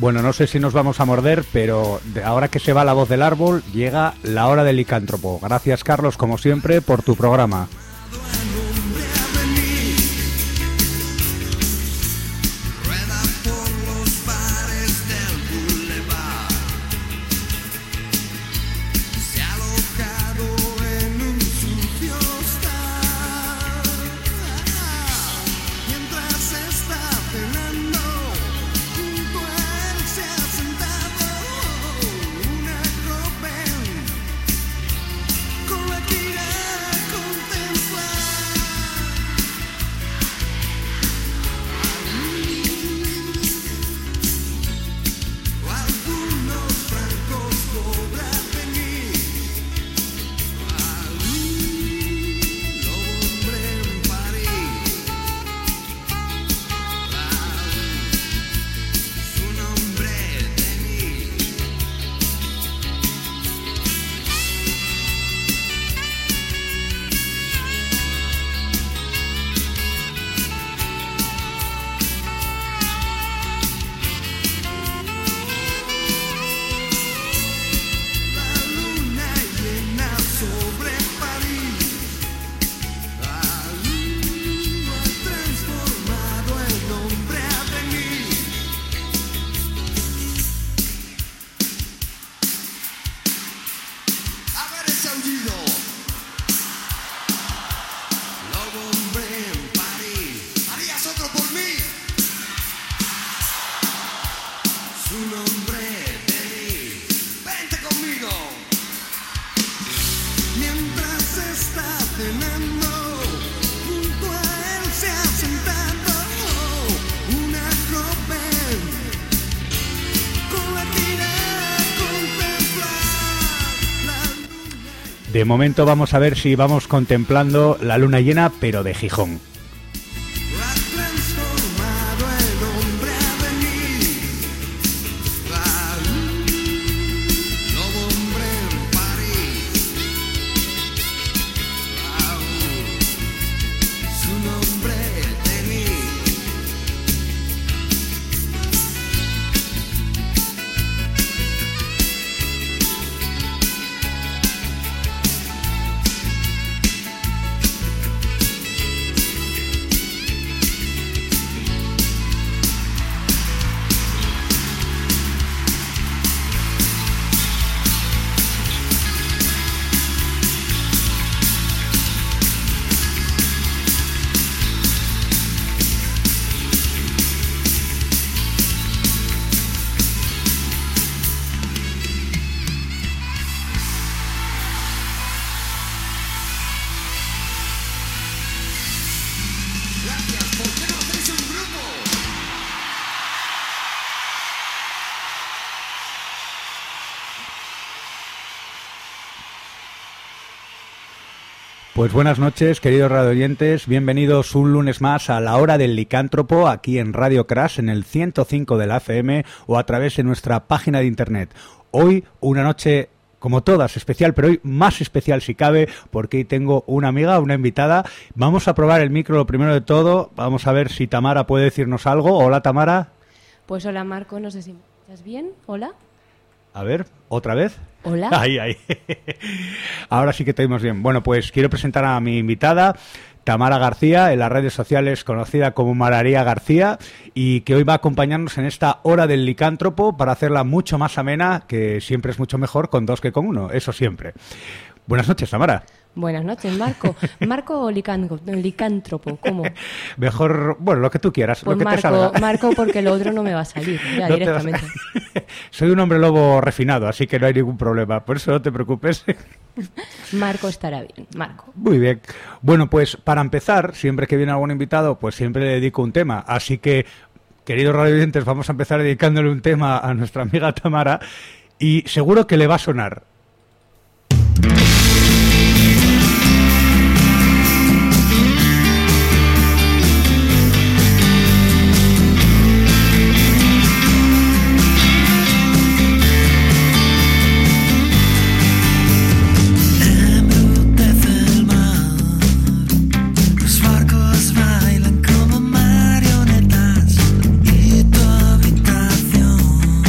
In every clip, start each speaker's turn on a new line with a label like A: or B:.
A: Bueno, no sé si nos vamos a morder, pero ahora que se va la voz del árbol, llega la hora del licántropo. Gracias, Carlos, como siempre, por tu programa. De momento vamos a ver si vamos contemplando la luna llena, pero de Gijón. Pues buenas noches, queridos radioyentes, bienvenidos un lunes más a la hora del licántropo aquí en Radio Crash en el 105 de la FM o a través de nuestra página de internet. Hoy una noche como todas especial, pero hoy más especial si cabe, porque hoy tengo una amiga, una invitada. Vamos a probar el micro lo primero de todo, vamos a ver si Tamara puede decirnos algo. Hola, Tamara.
B: Pues hola, Marco, no sé si me escuchas bien. Hola.
A: A ver, ¿otra vez?
B: Hola.
A: Ahí. Ahora sí que te oímos bien. Bueno, pues quiero presentar a mi invitada, Tamara García, en las redes sociales conocida como Mararía García, y que hoy va a acompañarnos en esta hora del licántropo para hacerla mucho más amena, que siempre es mucho mejor con dos que con uno, eso siempre. Buenas noches, Tamara.
B: Buenas noches, Marco. ¿Marco o licántropo? ¿Cómo?
A: Mejor, bueno, lo que tú quieras,
B: pues
A: lo que
B: Marco,
A: te salga.
B: Marco, porque lo otro no me va a salir, ya
A: no
B: directamente.
A: Soy un hombre lobo refinado, así que no hay ningún problema, por eso no te preocupes.
B: Marco estará bien, Marco.
A: Muy bien. Bueno, pues para empezar, siempre que viene algún invitado, pues siempre le dedico un tema, así que, queridos radioyentes, vamos a empezar dedicándole un tema a nuestra amiga Tamara, y seguro que le va a sonar.
C: Bailan como marionetas y tu habitación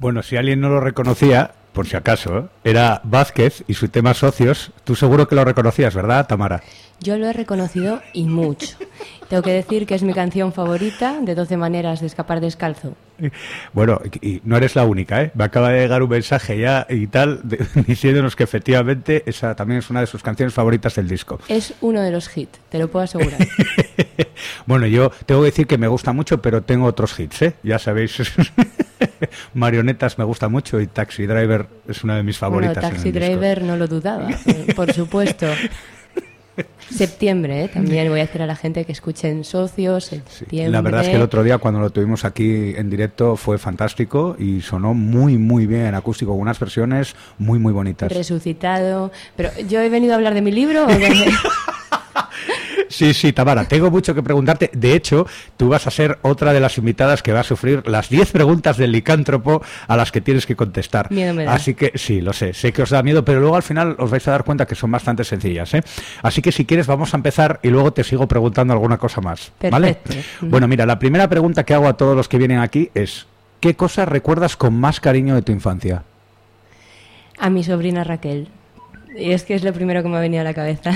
A: Bueno, si alguien no lo reconocía, por si acaso, era Vázquez y su tema Socios. Tú seguro que lo reconocías, ¿verdad, Tamara?
B: Yo lo he reconocido y mucho. Tengo que decir que es mi canción favorita de 12 maneras de escapar descalzo.
A: Bueno, y no eres la única, ¿eh? Me acaba de llegar un mensaje ya y tal, diciéndonos que efectivamente esa también es una de sus canciones favoritas del disco.
B: Es uno de los hits, te lo puedo asegurar.
A: Bueno, yo tengo que decir que me gusta mucho, pero tengo otros hits, ¿eh? Ya sabéis, Marionetas me gusta mucho y Taxi Driver es una de mis favoritas.
B: Bueno, Taxi Driver no lo dudaba, por supuesto. Septiembre, también voy a decir a la gente que escuchen Socios, septiembre.
A: Sí, la verdad es que el otro día cuando lo tuvimos aquí en directo fue fantástico y sonó muy muy bien en acústico, con unas versiones muy muy bonitas.
B: Resucitado, pero yo he venido a hablar de mi libro. ¿O de...
A: Sí, Tamara, tengo mucho que preguntarte. De hecho, tú vas a ser otra de las invitadas que va a sufrir las 10 preguntas del licántropo a las que tienes que contestar.
B: Miedo me da.
A: Así que, sí, lo sé que os da miedo, pero luego al final os vais a dar cuenta que son bastante sencillas, ¿eh? Así que si quieres vamos a empezar y luego te sigo preguntando alguna cosa más, ¿vale?
B: Perfecto.
A: Bueno, mira, la primera pregunta que hago a todos los que vienen aquí es: ¿qué cosas recuerdas con más cariño de tu infancia?
B: A mi sobrina Raquel. Y es que es lo primero que me ha venido a la cabeza.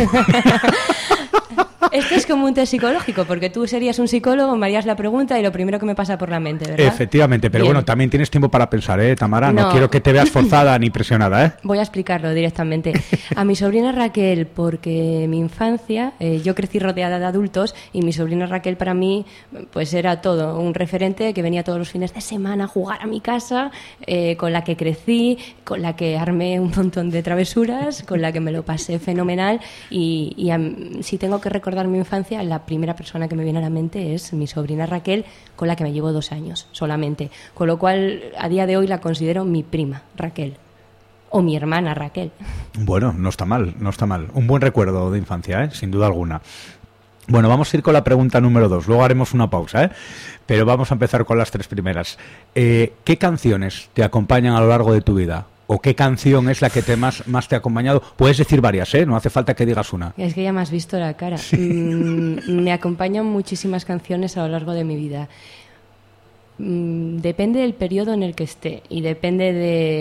B: Esto es como un test psicológico, porque tú serías un psicólogo, me harías la pregunta y lo primero que me pasa por la mente, ¿verdad?
A: Efectivamente, pero
B: Bien.
A: Bueno, también tienes tiempo para pensar, Tamara? No
B: No.
A: quiero que te veas forzada ni presionada, ¿eh?
B: Voy a explicarlo directamente. A mi sobrina Raquel, porque mi infancia, yo crecí rodeada de adultos y mi sobrina Raquel para mí pues era todo, un referente que venía todos los fines de semana a jugar a mi casa, con la que crecí, con la que armé un montón de travesuras, con la que me lo pasé fenomenal y si tengo que recordar mi infancia, la primera persona que me viene a la mente es mi sobrina Raquel, con la que me llevo 2 años solamente, con lo cual a día de hoy la considero mi prima Raquel. O mi hermana Raquel.
A: Bueno, no está mal. Un buen recuerdo de infancia, sin duda alguna. Bueno, vamos a ir con la pregunta número 2. Luego haremos una pausa, pero vamos a empezar con las 3 primeras. ¿Qué canciones te acompañan a lo largo de tu vida? ¿O qué canción es la que más te ha acompañado? Puedes decir varias, no hace falta que digas una.
B: Es que ya me has visto la cara.
A: Sí.
B: Me acompañan muchísimas canciones a lo largo de mi vida. Depende del periodo en el que esté y depende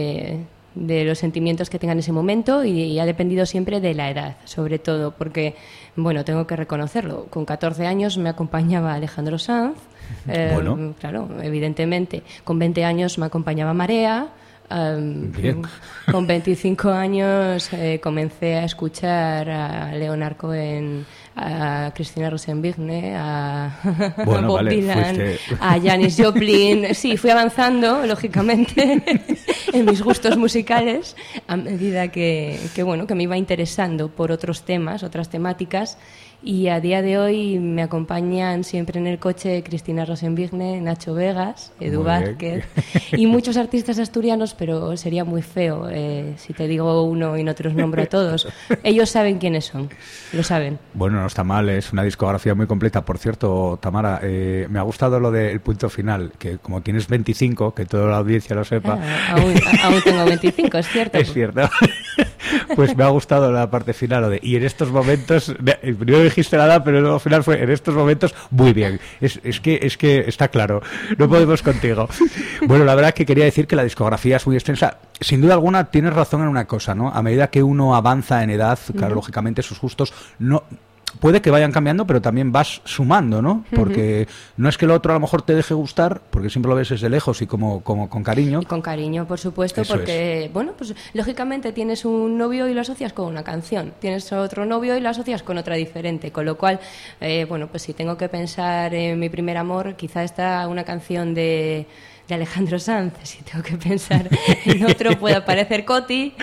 B: de los sentimientos que tenga en ese momento y ha dependido siempre de la edad, sobre todo, porque, bueno, tengo que reconocerlo, con 14 años me acompañaba Alejandro Sanz,
A: Bueno.
B: Claro, evidentemente, con 20 años me acompañaba Marea.
A: Bien.
B: Con 25 años comencé a escuchar a Leonard Cohen, a Cristina Rosenvinge, a Bob Dylan, a Janis Joplin. Sí, fui avanzando, lógicamente, en mis gustos musicales a medida que me iba interesando por otros temas, otras temáticas. Y a día de hoy me acompañan siempre en el coche Cristina Rosenvinge, Nacho Vegas, Edu Vázquez y muchos artistas asturianos, pero sería muy feo si te digo uno y no te los nombro a todos. Ellos saben quiénes son, lo saben.
A: Bueno, no está mal, es una discografía muy completa. Por cierto, Tamara, me ha gustado lo del punto final, que como tienes 25, que toda la audiencia lo sepa.
B: Aún tengo 25, es cierto.
A: Es cierto. Pues me ha gustado la parte final, lo de, y en estos momentos, primero dijiste nada, pero luego al final fue, en estos momentos, muy bien. Es que está claro, no podemos contigo. Bueno, la verdad es que quería decir que la discografía es muy extensa. Sin duda alguna, tienes razón en una cosa, ¿no? A medida que uno avanza en edad, claro, lógicamente sus gustos no... Puede que vayan cambiando, pero también vas sumando, ¿no? Porque no es que lo otro a lo mejor te deje gustar, porque siempre lo ves desde lejos y como con cariño.
B: Y con cariño, por supuesto, eso porque, bueno, pues lógicamente tienes un novio y lo asocias con una canción, tienes otro novio y lo asocias con otra diferente, con lo cual, bueno, pues si tengo que pensar en mi primer amor, quizá está una canción de Alejandro Sanz, si tengo que pensar en otro puede aparecer Coti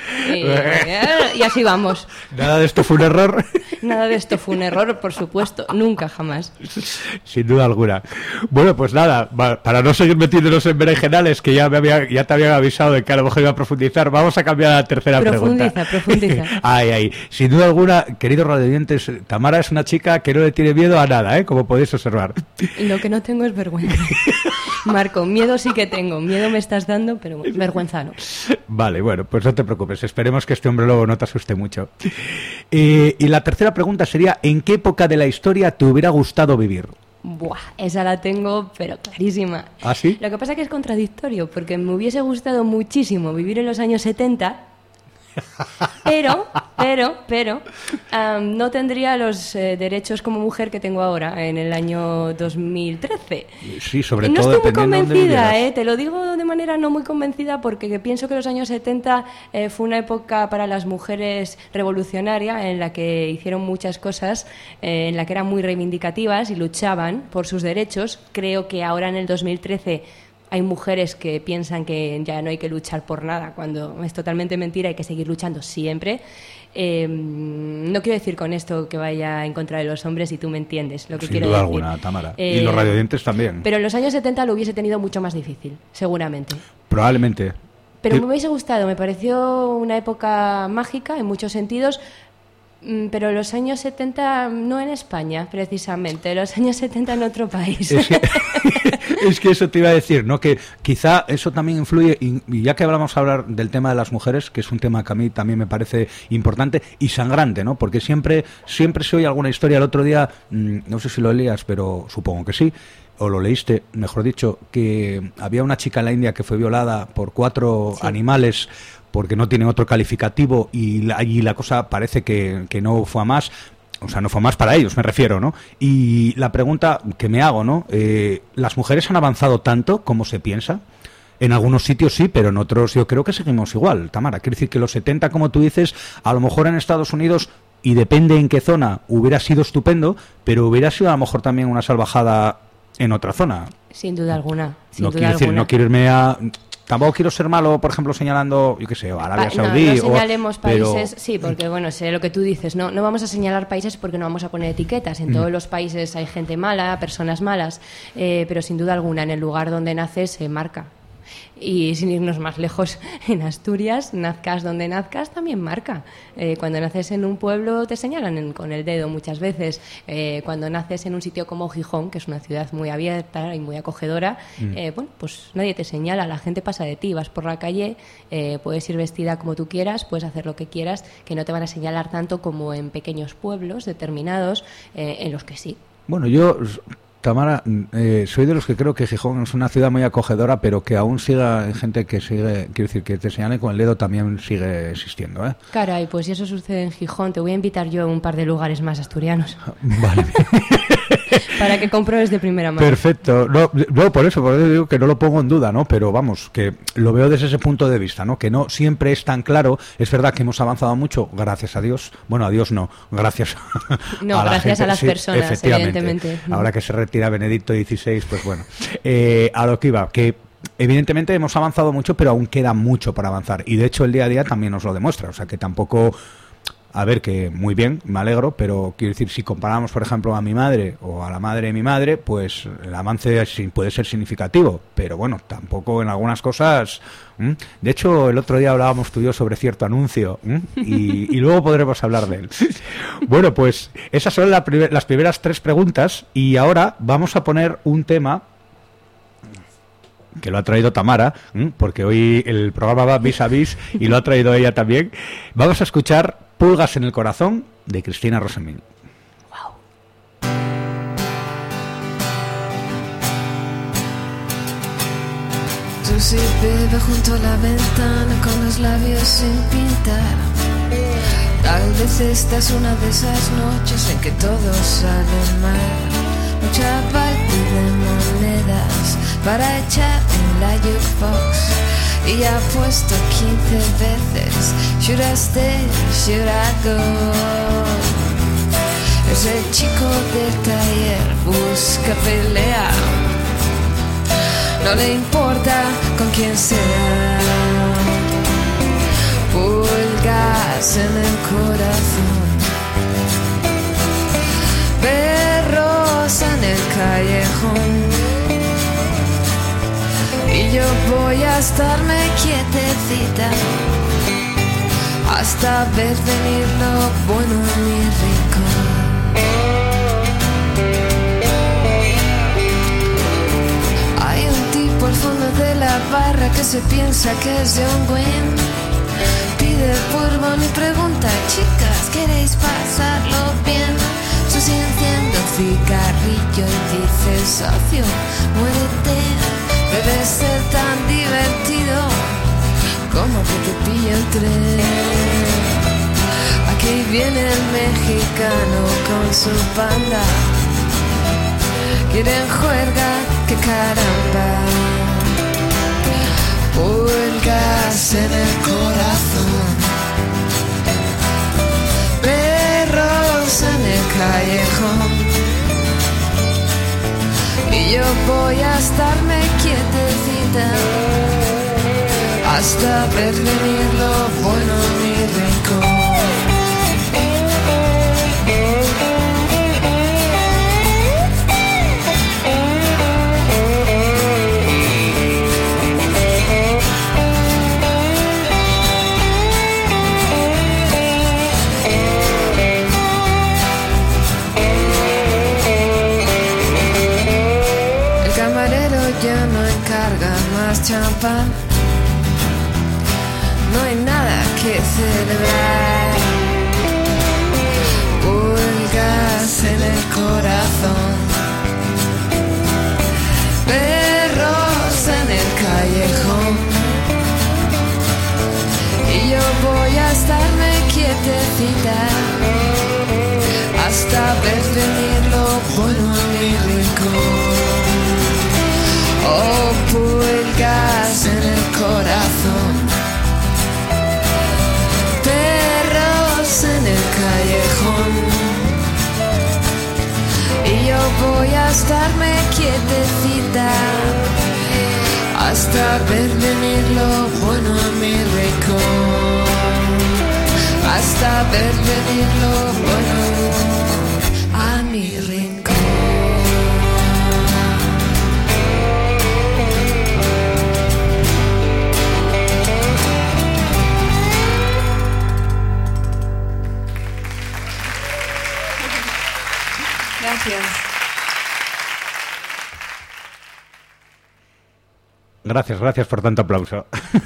B: y así vamos.
A: ¿Nada de esto fue un error?
B: Nada de esto fue un error, por supuesto, nunca, jamás.
A: Sin duda alguna. Bueno, pues nada, para no seguir metiéndonos en berenjenales, que ya te había avisado de que a lo mejor iba a profundizar, vamos a cambiar a la tercera pregunta.
B: Profundiza.
A: Ay. Sin duda alguna, queridos radioyentes, Tamara es una chica que no le tiene miedo a nada, como podéis observar.
B: Lo que no tengo es vergüenza. Marco, miedo sí que tengo, miedo me estás dando, pero vergüenza no.
A: Vale, bueno, pues no te preocupes, esperemos que este hombre lobo no te asuste mucho. Y la tercera pregunta sería, ¿en qué época de la historia te hubiera gustado vivir?
B: Buah, esa la tengo, pero clarísima.
A: ¿Ah, sí?
B: Lo que pasa es que es contradictorio, porque me hubiese gustado muchísimo vivir en los años 70, pero no tendría los derechos como mujer que tengo ahora, en el año 2013.
A: Sí, sobre
B: todo.
A: No
B: estoy muy convencida, te lo digo de manera no muy convencida, porque pienso que los años 70 fue una época para las mujeres revolucionaria, en la que hicieron muchas cosas, en la que eran muy reivindicativas y luchaban por sus derechos. Creo que ahora en el 2013... hay mujeres que piensan que ya no hay que luchar por nada, cuando es totalmente mentira, hay que seguir luchando siempre. No quiero decir con esto que vaya en contra de los hombres, y tú me entiendes lo que quiero decir.
A: Sin duda alguna, Tamara. Y los radiodientes también.
B: Pero en los años 70 lo hubiese tenido mucho más difícil, seguramente.
A: Probablemente.
B: Pero me hubiese gustado, me pareció una época mágica en muchos sentidos. Pero los años 70 no en España, precisamente, los años 70 en otro país.
A: Es que eso te iba a decir, ¿no? Que quizá eso también influye, y ya que hablamos hablar del tema de las mujeres, que es un tema que a mí también me parece importante y sangrante, ¿no? Porque siempre se oye alguna historia. El otro día, no sé si lo leías, pero supongo que sí, o lo leíste, mejor dicho, que había una chica en la India que fue violada por 4 animales porque no tienen otro calificativo, y la cosa parece que no fue a más. O sea, no fue más para ellos, me refiero, ¿no? Y la pregunta que me hago, ¿no? ¿Las mujeres han avanzado tanto como se piensa? En algunos sitios sí, pero en otros yo creo que seguimos igual, Tamara. Quiere decir que los 70, como tú dices, a lo mejor en Estados Unidos, y depende en qué zona, hubiera sido estupendo, pero hubiera sido a lo mejor también una salvajada en otra zona.
B: Sin duda alguna.
A: No quiero irme a... Tampoco quiero ser malo, por ejemplo, señalando, yo qué sé, Arabia Saudí.
B: No señalemos países, sí, porque bueno, sé lo que tú dices, no vamos a señalar países porque no vamos a poner etiquetas. En todos los países hay gente mala, personas malas, pero sin duda alguna en el lugar donde naces se marca. Y sin irnos más lejos, en Asturias, nazcas donde nazcas, también marca. Cuando naces en un pueblo te señalan con el dedo muchas veces. Cuando naces en un sitio como Gijón, que es una ciudad muy abierta y muy acogedora, bueno, pues nadie te señala, la gente pasa de ti, vas por la calle, puedes ir vestida como tú quieras, puedes hacer lo que quieras, que no te van a señalar tanto como en pequeños pueblos determinados, en los que sí.
A: Bueno, yo... Tamara, soy de los que creo que Gijón es una ciudad muy acogedora, pero que aún siga gente que sigue, quiero decir, que te señale con el dedo también sigue existiendo, ¿eh?
B: Caray, pues si eso sucede en Gijón, te voy a invitar yo a un par de lugares más asturianos.
A: Vale.
B: Para que compruebes de primera mano.
A: Perfecto. No, por eso digo que no lo pongo en duda, ¿no? Pero vamos, que lo veo desde ese punto de vista, ¿no? Que no siempre es tan claro. Es verdad que hemos avanzado mucho, gracias a Dios. Bueno, a Dios no, gracias
B: no, gracias a las personas, evidentemente.
A: Ahora que se retira Benedicto XVI, pues bueno. A lo que iba, que evidentemente hemos avanzado mucho, pero aún queda mucho para avanzar. Y de hecho el día a día también nos lo demuestra. O sea que tampoco... A ver, que muy bien, me alegro, pero quiero decir, si comparamos, por ejemplo, a mi madre o a la madre de mi madre, pues el avance puede ser significativo, pero bueno, tampoco en algunas cosas. De hecho, el otro día hablábamos tú y yo sobre cierto anuncio, y luego podremos hablar de él. Bueno, pues esas son las primeras 3 preguntas, y ahora vamos a poner un tema que lo ha traído Tamara, porque hoy el programa va vis a vis y lo ha traído ella también. Vamos a escuchar Pulgas en el corazón, de Cristina Rosenbling.
B: Wow.
C: Tú sí bebe junto a la ventana con los labios sin pintar. Tal vez esta es una de esas noches en que todo sale mal. Mucha parte de monedas para echar en la jukebox. Y ha puesto 15 veces Should I stay, should I go? Ese chico del taller busca pelea, no le importa con quién sea. Pulgas en el corazón, perros en el callejón. Y yo voy a estarme quietecita hasta ver venir lo bueno en mi rincón. Hay un tipo al fondo de la barra que se piensa que es John Wayne. Pide bourbon y pregunta: chicas, ¿queréis pasarlo bien? Susi enciende cigarrillo y dice: socio, muérete, debe ser tan divertido como que te pille el tren. Aquí viene el mexicano con su banda, quieren juerga, que caramba. Huelgas en el corazón, perros en el callejón, y yo voy a estarme quietecita hasta ver venir lo bueno en mi rincón. Ya no encarga más champán, no hay nada que celebrar. Huelgas en el corazón, perros en el callejón, y yo voy a estarme quietecita hasta ver venir lo bueno en mi rincón. Oh, pulgas en el corazón, perros en el callejón, y yo voy a estarme quietecita hasta ver venir lo bueno en mi rincón, hasta ver venir lo bueno a mi rincón.
A: Gracias por tanto aplauso.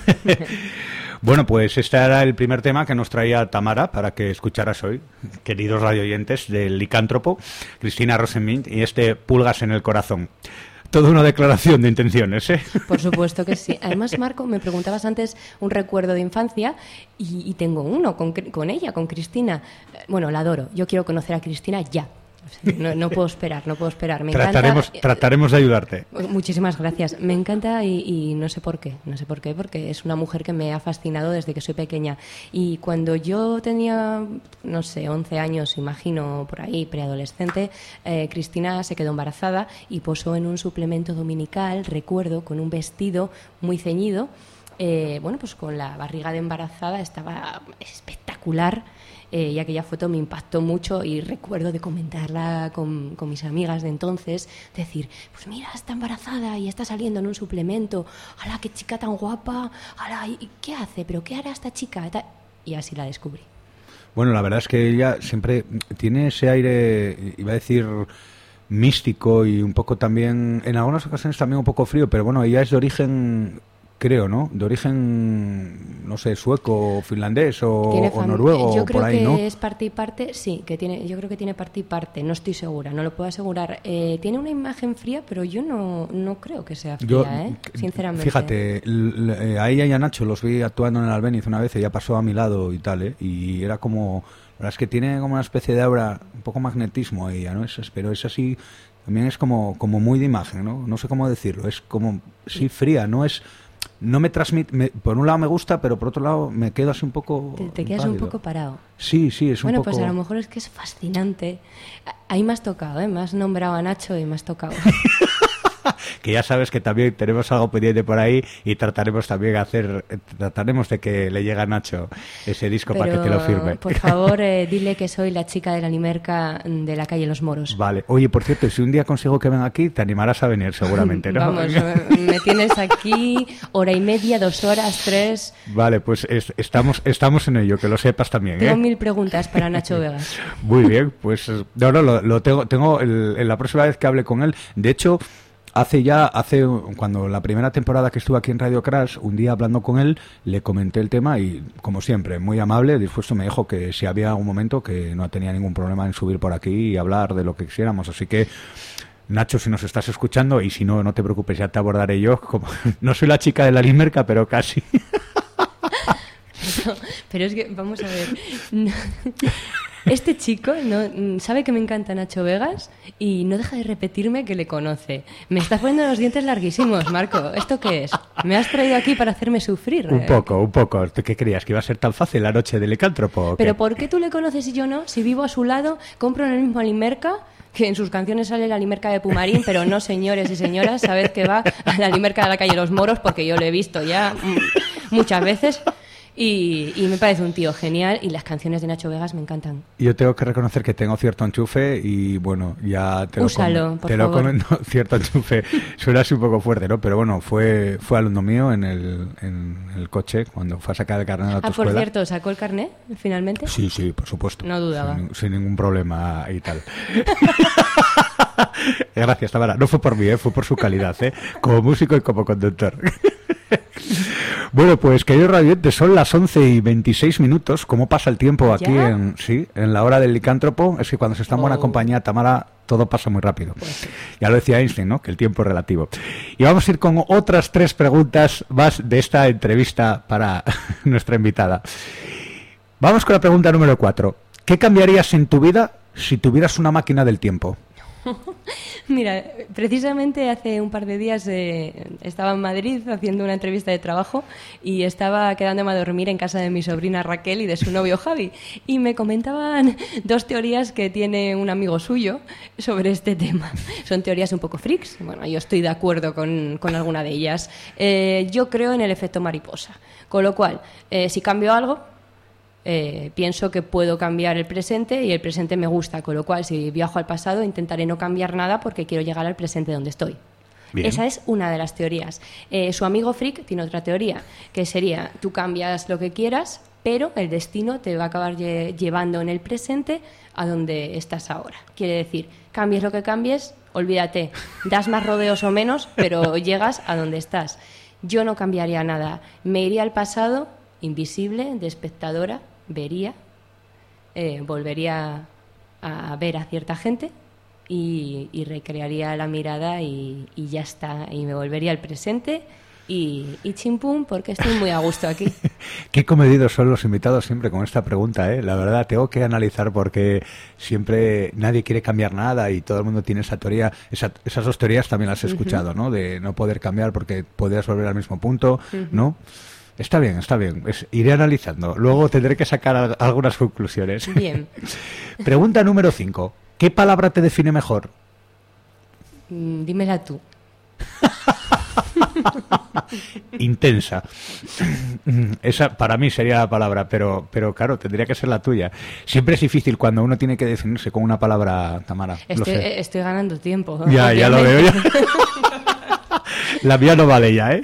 A: Bueno, pues este era el primer tema que nos traía Tamara para que escucharas hoy, queridos radioyentes del Licántropo, Cristina Rosenmint, y Pulgas en el corazón. Toda una declaración de intenciones, ¿eh?
B: Por supuesto que sí. Además, Marco, me preguntabas antes un recuerdo de infancia y tengo uno con ella, con Cristina. Bueno, la adoro. Yo quiero conocer a Cristina ya. O sea, no puedo esperar. Me
A: trataremos de ayudarte.
B: Muchísimas gracias. Me encanta y no sé por qué, porque es una mujer que me ha fascinado desde que soy pequeña. Y cuando yo tenía, 11 años, imagino, por ahí, preadolescente, Cristina se quedó embarazada y posó en un suplemento dominical, recuerdo, con un vestido muy ceñido. Pues con la barriga de embarazada, estaba espectacular. Y aquella foto me impactó mucho y recuerdo de comentarla con mis amigas de entonces, decir, pues mira, está embarazada y está saliendo en un suplemento, ¡hala, qué chica tan guapa! ¡Hala, ¿y qué hace? ¿Pero qué hará esta chica? Y así la descubrí.
A: Bueno, la verdad es que ella siempre tiene ese aire, iba a decir, místico y un poco también, en algunas ocasiones también un poco frío, pero bueno, ella es de origen, creo, ¿no? De origen, no sé, sueco, finlandés o noruego,
B: yo creo
A: por ahí,
B: que
A: ¿no?
B: Es parte y parte, sí, yo creo que tiene parte y parte, no estoy segura, no lo puedo asegurar. Tiene una imagen fría, pero yo no creo que sea fría, sinceramente.
A: Fíjate, a ella y a Nacho los vi actuando en el Albéniz una vez, ella pasó a mi lado y tal, y era como, la verdad es que tiene como una especie de aura, un poco magnetismo ella, ¿no? Pero es así, también es como muy de imagen, ¿no? No sé cómo decirlo, es como, sí, fría, no me transmite, por un lado me gusta, pero por otro lado me quedo así un poco...
B: Te quedas un poco parado.
A: Sí, es un poco...
B: Bueno, pues a lo mejor es que es fascinante. Ahí me has tocado, me has nombrado a Nacho y me has tocado.
A: Que ya sabes que también tenemos algo pendiente por ahí y trataremos de que le llegue a Nacho ese disco para que te lo firme.
B: Por favor, dile que soy la chica de la Limerca de la calle Los Moros.
A: Vale. Oye, por cierto, si un día consigo que venga aquí, te animarás a venir seguramente, ¿no?
B: Vamos, me tienes aquí 1:30, 2 horas, 3...
A: Vale, pues estamos en ello, que lo sepas también,
B: Tengo 1000 preguntas para Nacho Vegas.
A: Muy bien, pues lo tengo en la próxima vez que hable con él. De hecho, Cuando la primera temporada que estuve aquí en Radio Crash, un día hablando con él, le comenté el tema y, como siempre, muy amable, dispuesto, me dijo que si había un momento que no tenía ningún problema en subir por aquí y hablar de lo que quisiéramos. Así que, Nacho, si nos estás escuchando, y si no, no te preocupes, ya te abordaré yo. No soy la chica de la Limerca, pero casi.
B: No, pero es que, vamos a ver... Este chico no sabe que me encanta Nacho Vegas y no deja de repetirme que le conoce. Me estás poniendo los dientes larguísimos, Marco. ¿Esto qué es? ¿Me has traído aquí para hacerme sufrir?
A: Un poco. ¿Qué creías? ¿Que iba a ser tan fácil la noche del licántropo?
B: ¿Pero por qué tú le conoces y yo no? Si vivo a su lado, compro en el mismo Limerca, que en sus canciones sale la Limerca de Pumarín, pero no, señores y señoras, sabed que va a la Limerca de la calle Los Moros, porque yo lo he visto ya muchas veces. Y me parece un tío genial y las canciones de Nacho Vegas me encantan.
A: Yo tengo que reconocer que tengo cierto enchufe y bueno, ya te
B: Úsalo, por favor.
A: No, cierto enchufe, suena así un poco fuerte, ¿no? Pero bueno, fue alumno mío en el coche cuando fue a sacar el carnet de la autoescuela.
B: Por cierto, ¿sacó el carnet finalmente?
A: Sí, por supuesto.
B: No dudaba.
A: Sin ningún problema y tal. Gracias, Tamara. No fue por mí, fue por su calidad, como músico y como conductor. Bueno, pues queridos radioyentes, son las 11:26. ¿Cómo pasa el tiempo aquí en la hora del licántropo? Es que cuando se está en buena compañía, Tamara, todo pasa muy rápido. Pues, ya lo decía Einstein, ¿no? Que el tiempo es relativo. Y vamos a ir con otras 3 preguntas más de esta entrevista para nuestra invitada. Vamos con la pregunta número 4. ¿Qué cambiarías en tu vida si tuvieras una máquina del tiempo?
B: Mira, precisamente hace un par de días estaba en Madrid haciendo una entrevista de trabajo y estaba quedándome a dormir en casa de mi sobrina Raquel y de su novio Javi, y me comentaban 2 teorías que tiene un amigo suyo sobre este tema. Son teorías un poco freaks. Bueno, yo estoy de acuerdo con alguna de ellas. Yo creo en el efecto mariposa, con lo cual, si cambio algo, pienso que puedo cambiar el presente y el presente me gusta, con lo cual si viajo al pasado intentaré no cambiar nada porque quiero llegar al presente donde estoy. Bien. Esa es una de las teorías. Su amigo Frick tiene otra teoría, que sería: tú cambias lo que quieras, pero el destino te va a acabar llevando en el presente a donde estás ahora. Quiere decir, cambies lo que cambies, olvídate, das más rodeos o menos, pero llegas a donde estás. Yo no cambiaría nada, me iría al pasado, invisible, de espectadora, vería, volvería a ver a cierta gente y recrearía la mirada y ya está, y me volvería al presente y chimpum, porque estoy muy a gusto aquí.
A: Qué comedidos son los invitados siempre con esta pregunta, la verdad, tengo que analizar porque siempre nadie quiere cambiar nada y todo el mundo tiene esa teoría. Esas 2 teorías también las he escuchado, ¿no? De no poder cambiar porque podrías volver al mismo punto, ¿no? Está bien. Iré analizando. Luego tendré que sacar algunas conclusiones.
B: Bien.
A: Pregunta número 5. ¿Qué palabra te define mejor?
B: Dímela tú.
A: Intensa. Esa para mí sería la palabra, pero claro, tendría que ser la tuya. Siempre es difícil cuando uno tiene que definirse con una palabra, Tamara.
B: Estoy ganando tiempo.
A: Ya lo veo ya. La mía no vale ya,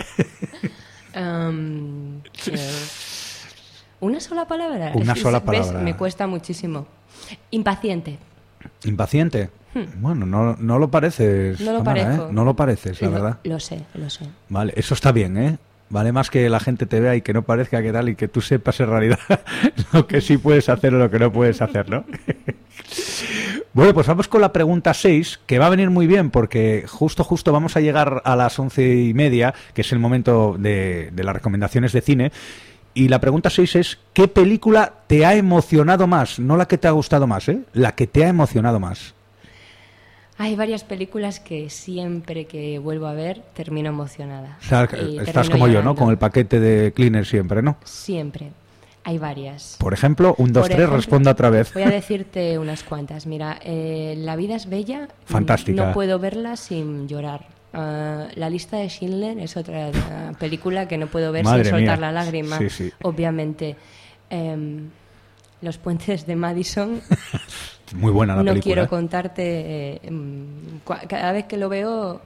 B: ¿Una sola palabra?
A: Una sola palabra.
B: ¿Ves? Me cuesta muchísimo. Impaciente.
A: ¿Impaciente? Bueno, no lo pareces.
B: No lo parezco.
A: No lo pareces, la verdad.
B: Lo sé.
A: Vale, eso está bien, Vale más que la gente te vea y que no parezca que tal y que tú sepas en realidad lo que sí puedes hacer o lo que no puedes hacer, ¿no? Bueno, pues vamos con la pregunta 6, que va a venir muy bien porque justo vamos a llegar a las 11:30, que es el momento de las recomendaciones de cine. Y la pregunta 6 es: ¿qué película te ha emocionado más? No la que te ha gustado más, la que te ha emocionado más.
B: Hay varias películas que siempre que vuelvo a ver termino emocionada.
A: O sea, estás como yo, ¿no? Con el paquete de Cleaner siempre, ¿no?
B: Siempre. Hay varias.
A: Por ejemplo, 1, 2, 3, responda otra vez.
B: Voy a decirte unas cuantas. Mira, La vida es bella.
A: Fantástica.
B: No puedo verla sin llorar. La lista de Schindler es otra película que no puedo ver sin soltar la lágrima.
A: Sí.
B: Obviamente. Los puentes de Madison.
A: Muy buena la película.
B: No quiero contarte. Cada vez que lo veo,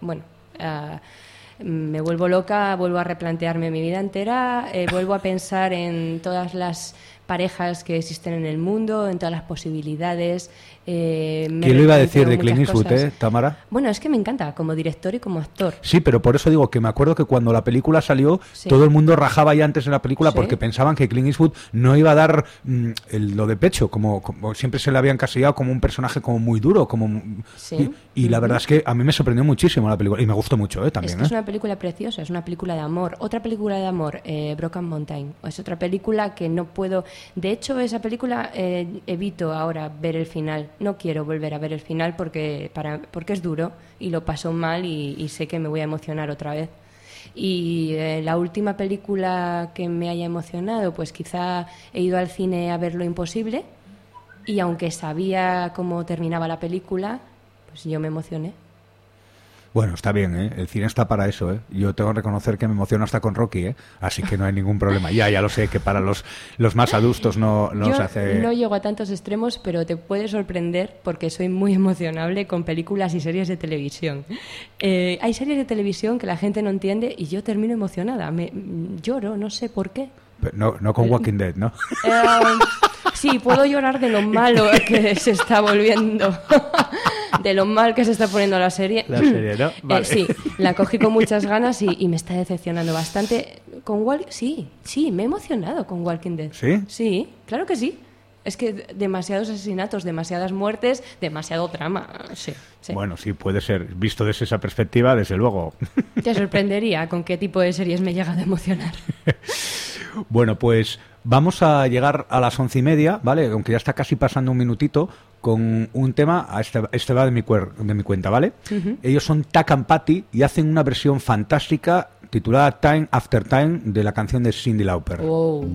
B: me vuelvo loca, vuelvo a replantearme mi vida entera, vuelvo a pensar en todas las parejas que existen en el mundo, en todas las posibilidades.
A: ¿Quién lo iba a decir de Clint Eastwood, Tamara?
B: Bueno, es que me encanta como director y como actor.
A: Sí, pero por eso digo que me acuerdo que cuando la película salió, todo el mundo rajaba ya antes de la película porque pensaban que Clint Eastwood no iba a dar lo de pecho, como siempre se le habían casillado como un personaje como muy duro, y la verdad es que a mí me sorprendió muchísimo la película y me gustó mucho también.
B: Es una película preciosa, es una película de amor. Otra película de amor, Broken Mountain, es otra película que no puedo... De hecho, esa película evito ahora ver el final. No quiero volver a ver el final porque es duro y lo paso mal y sé que me voy a emocionar otra vez. Y la última película que me haya emocionado, pues quizá he ido al cine a ver Lo Imposible y aunque sabía cómo terminaba la película, pues yo me emocioné.
A: Bueno, está bien, el cine está para eso, Yo tengo que reconocer que me emociono hasta con Rocky, así que no hay ningún problema. Ya lo sé que para los más adultos no se hace...
B: No llego a tantos extremos, pero te puede sorprender porque soy muy emocionable con películas y series de televisión. Hay series de televisión que la gente no entiende y yo termino emocionada. Lloro, no sé por qué.
A: Pero no con Walking Dead, ¿no?
B: Sí, puedo llorar de lo malo que se está volviendo... de lo mal que se está poniendo la serie.
A: La serie, ¿no? Vale.
B: Sí, la cogí con muchas ganas y me está decepcionando bastante. Sí, me he emocionado con Walking Dead.
A: ¿Sí?
B: Sí, claro que sí. Es que demasiados asesinatos, demasiadas muertes, demasiado drama. Sí.
A: Bueno, sí, puede ser. Visto desde esa perspectiva, desde luego.
B: Te sorprendería con qué tipo de series me he llegado a emocionar.
A: Bueno, pues vamos a llegar a las 11:30, ¿vale? Aunque ya está casi pasando un minutito, con un tema, este va de mi cuenta, ¿vale? Uh-huh. Ellos son Tack and Patty y hacen una versión fantástica titulada Time After Time de la canción de Cyndi Lauper.
B: Oh.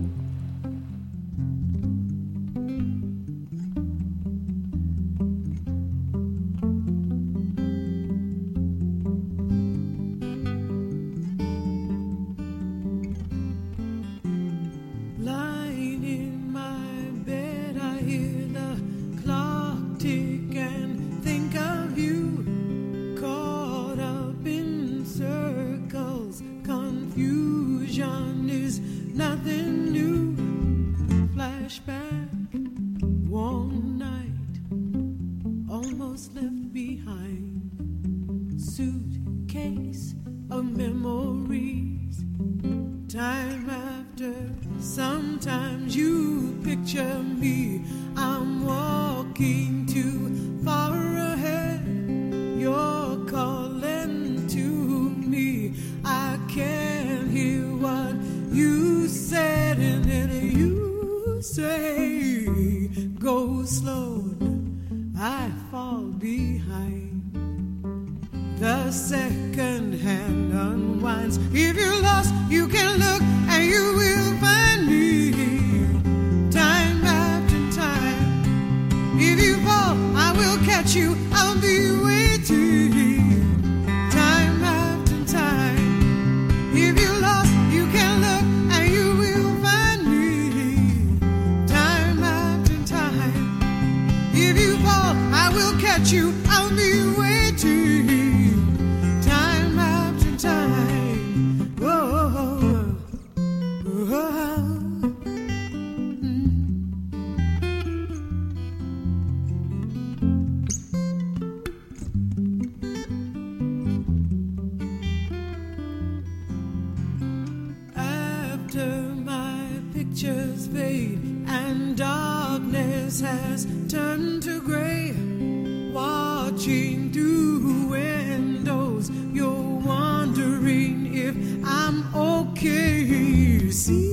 D: Sometimes you picture me, I'm walking too far ahead. You're calling to me, I can't hear what you said, and then you say, go slow, I fall behind. The second hand unwinds. If you're lost, you can look and you will find me. Time after time. If you fall, I will catch you. I'll be waiting. Time after time. If you're lost, you can look and you will find me. Time after time. If you fall, I will catch you. I'll be waiting. Has turned to grey. Watching through windows, you're wondering if I'm okay.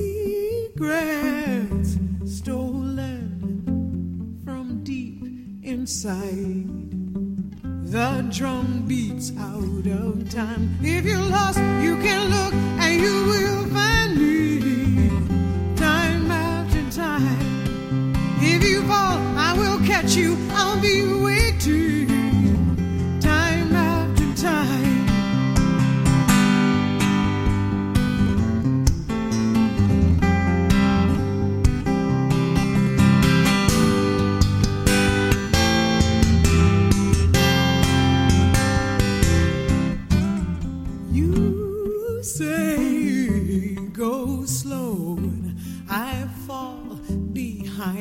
D: Secrets stolen from deep inside. The drum beats out of time. If you're lost, you can look and you will find me. Time after time. If you fall, I will catch you. I'll be waiting. Time after time. You say go slow, I fall behind.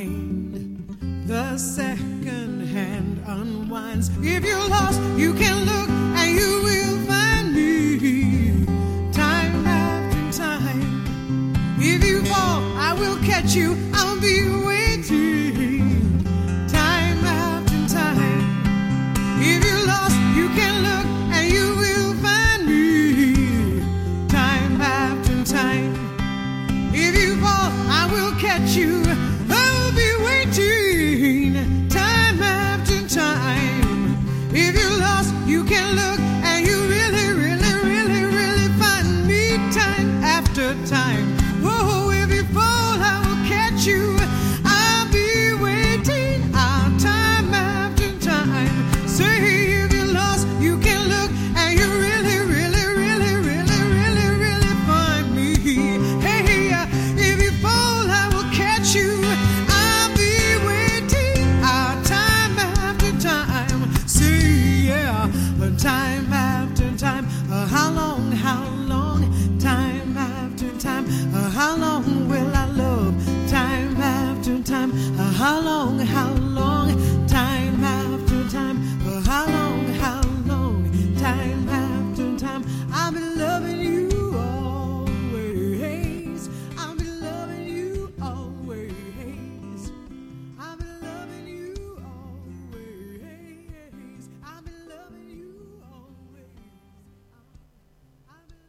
D: mind. The second hand unwinds. If you're lost, you can look and you will find me. Time after time. If you fall, I will catch you. I'll be waiting. Time after time. If you're lost, you can look and you will find me. Time after time. If you fall, I will catch you. I'll be waiting. Time after time. If you're lost, you can look and you really, really, really, really find me. Time after time. Whoa, if you fall, I will catch you. I'll be waiting. Time after time. Say if you're lost, you can look and you really, really, really, really, really, really find me. Hey, if you fall, I will catch you. I'll be waiting. Time after time. See, yeah, time after time. How long, how long? Time after time. How long will I love? Time after time. How long, how long? Time after time. How long, how long? Time after time. I've been loving you always. I've been loving you always. I've been loving you always. I've been loving you always. I've been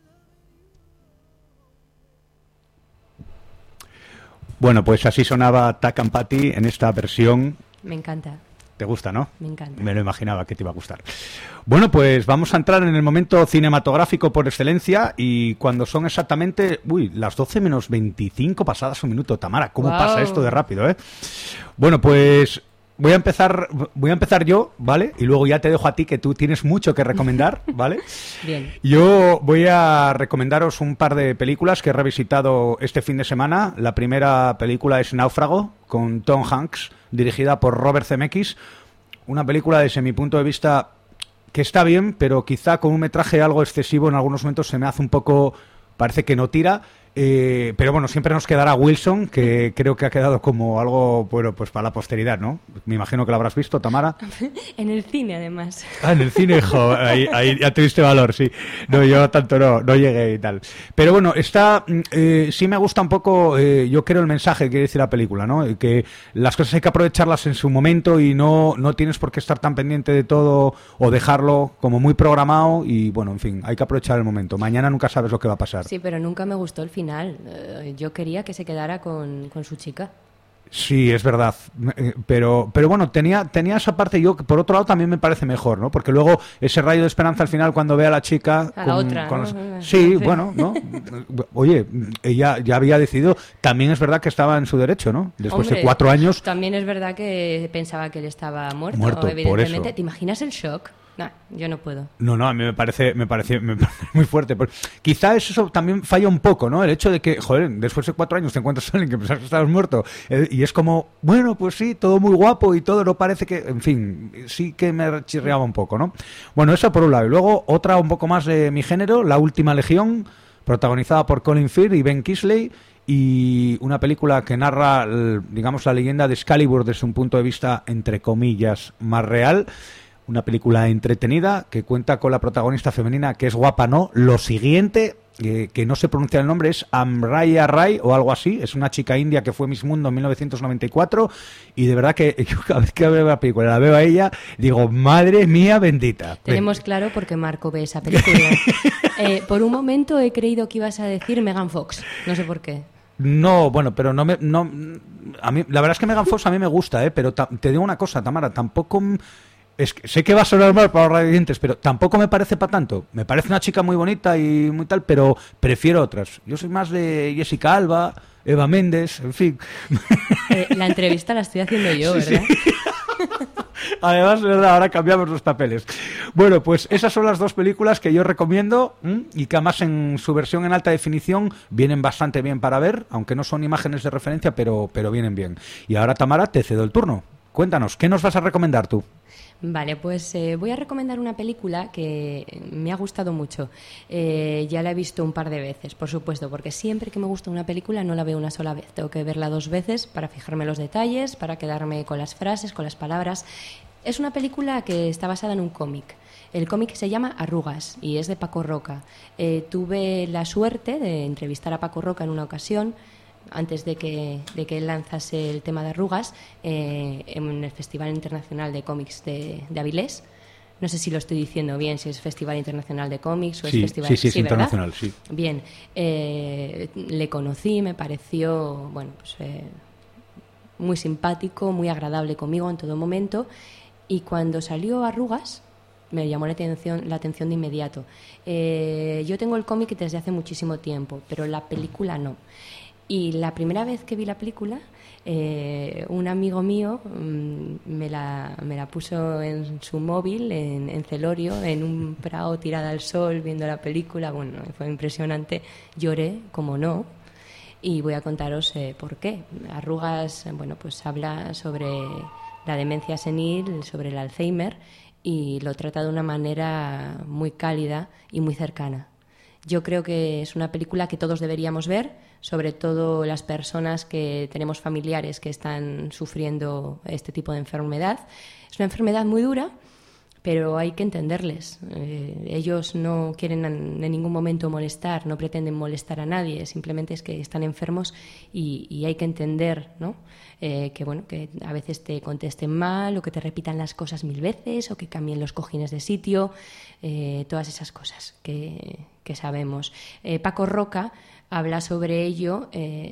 D: loving you.
A: Bueno, pues así sonaba Tack and Patty en esta versión.
B: Me encanta.
A: ¿Te gusta, no?
B: Me encanta.
A: Me lo imaginaba que te iba a gustar. Bueno, pues vamos a entrar en el momento cinematográfico por excelencia y cuando son exactamente, las 12 menos 25 pasadas un minuto. Tamara, ¿cómo pasa esto de rápido, eh? Bueno, pues voy a empezar yo, ¿vale? Y luego ya te dejo a ti, que tú tienes mucho que recomendar, ¿vale?
B: Bien.
A: Yo voy a recomendaros un par de películas que he revisitado este fin de semana. La primera película es Náufrago, con Tom Hanks, dirigida por Robert Zemeckis. Una película, desde mi punto de vista, que está bien, pero quizá con un metraje algo excesivo en algunos momentos se me hace un poco... Parece que no tira. Pero bueno, siempre nos quedará Wilson, que creo que ha quedado como algo, bueno, pues para la posteridad, ¿no? Me imagino que lo habrás visto, Tamara.
B: En el cine, además.
A: Ah, en el cine, ahí ya tuviste valor, sí. No, yo tanto no llegué y tal. Pero bueno, sí me gusta un poco, yo creo, el mensaje que quiere decir la película, ¿no? Que las cosas hay que aprovecharlas en su momento y no tienes por qué estar tan pendiente de todo o dejarlo como muy programado y, bueno, en fin, hay que aprovechar el momento. Mañana nunca sabes lo que va a pasar.
B: Sí, pero nunca me gustó el final. Yo quería que se quedara con su chica.
A: Sí, es verdad, pero bueno, tenía esa parte. Yo, por otro lado, también me parece mejor, ¿no? Porque luego ese rayo de esperanza al final, cuando ve a la chica
B: a la otra, ¿no?
A: Sí, bueno, ¿no? Oye, ella ya había decidido. También es verdad que estaba en su derecho, ¿no? Después de 4 años.
B: También es verdad que pensaba que él estaba muerto evidentemente.
A: Por eso.
B: ¿Te imaginas el shock? No, yo no puedo.
A: No, a mí me parece muy fuerte. Quizá eso también falla un poco, ¿no? El hecho de que, joder, después de 4 años te encuentras a alguien que pensás que estabas muerto y es como, bueno, pues sí, todo muy guapo y todo no parece que... En fin, sí que me chirriaba un poco, ¿no? Bueno, eso por un lado. Y luego otra un poco más de mi género, La Última Legión, protagonizada por Colin Firth y Ben Kingsley, y una película que narra, digamos, la leyenda de Excalibur desde un punto de vista, entre comillas, más real. Una película entretenida que cuenta con la protagonista femenina, que es guapa, ¿no? Lo siguiente, que no se pronuncia el nombre, es Amraya Rai o algo así. Es una chica india que fue Miss Mundo en 1994 y de verdad que yo cada vez que veo la película, la veo a ella, digo, madre mía bendita.
B: Tenemos claro por qué Marco ve esa película. Por un momento he creído que ibas a decir Megan Fox, no sé por qué.
A: No, bueno, pero a mí, la verdad es que Megan Fox a mí me gusta, pero te digo una cosa, Tamara, tampoco... sé que va a sonar mal para los radiantes, pero tampoco me parece para tanto. Me parece una chica muy bonita y muy tal, pero prefiero otras. Yo soy más de Jessica Alba, Eva Méndez, en fin.
B: La entrevista la estoy haciendo yo, ¿verdad? Sí.
A: Además, verdad, ahora cambiamos los papeles. Bueno, pues esas son las dos películas que yo recomiendo y que además en su versión en alta definición vienen bastante bien para ver, aunque no son imágenes de referencia, pero vienen bien. Y ahora, Tamara, te cedo el turno. Cuéntanos, ¿qué nos vas a recomendar tú?
B: Vale, pues voy a recomendar una película que me ha gustado mucho. Ya la he visto un par de veces, por supuesto, porque siempre que me gusta una película no la veo una sola vez. Tengo que verla 2 veces para fijarme en los detalles, para quedarme con las frases, con las palabras. Es una película que está basada en un cómic. El cómic se llama Arrugas y es de Paco Roca. Tuve la suerte de entrevistar a Paco Roca en una ocasión, antes de que él lanzase el tema de Arrugas, en el Festival Internacional de Cómics de Avilés. No sé si lo estoy diciendo bien, si es Festival Internacional de Cómics o
A: sí,
B: es Festival...
A: Sí, es internacional, sí.
B: Bien, le conocí, me pareció muy simpático, muy agradable conmigo en todo momento, y cuando salió Arrugas me llamó la atención de inmediato. Yo tengo el cómic desde hace muchísimo tiempo, pero la película no. Y la primera vez que vi la película, un amigo mío me la puso en su móvil, en Celorio, en un prado tirada al sol, viendo la película. Bueno, fue impresionante. Lloré, como no. Y voy a contaros por qué. Arrugas, pues habla sobre la demencia senil, sobre el Alzheimer, y lo trata de una manera muy cálida y muy cercana. Yo creo que es una película que todos deberíamos ver, sobre todo las personas que tenemos familiares que están sufriendo este tipo de enfermedad. Es una enfermedad muy dura, pero hay que entenderles. Ellos no quieren en ningún momento molestar, no pretenden molestar a nadie, simplemente es que están enfermos y hay que entender, ¿no? Que a veces te contesten mal o que te repitan las cosas 1000 veces o que cambien los cojines de sitio, todas esas cosas que sabemos. Paco Roca habla sobre ello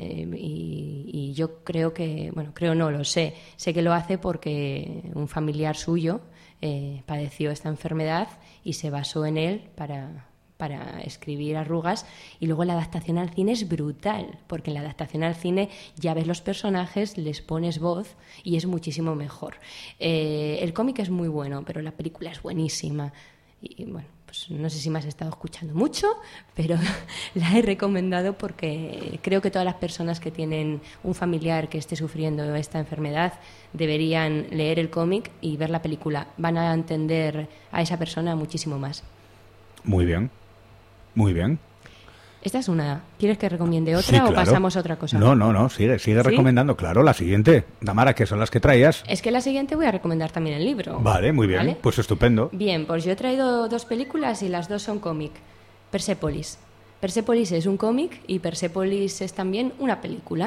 B: y yo creo que, lo sé que lo hace porque un familiar suyo padeció esta enfermedad y se basó en él para escribir Arrugas, y luego la adaptación al cine es brutal, porque en la adaptación al cine ya ves los personajes, les pones voz y es muchísimo mejor. El cómic es muy bueno, pero la película es buenísima y pues no sé si me has estado escuchando mucho, pero la he recomendado porque creo que todas las personas que tienen un familiar que esté sufriendo esta enfermedad deberían leer el cómic y ver la película. Van a entender a esa persona muchísimo más.
A: Muy bien, muy bien.
B: Esta es una. ¿Quieres que recomiende otra,
A: sí, claro.
B: O pasamos a otra cosa?
A: No, sigue ¿Sí? recomendando, claro, la siguiente. Damara, que son las que traías.
B: Es que la siguiente voy a recomendar también el libro.
A: Vale, muy bien, ¿vale? Pues estupendo.
B: Bien, pues yo he traído 2 películas y las 2 son cómic. Persépolis. Persépolis es un cómic y Persépolis es también una película.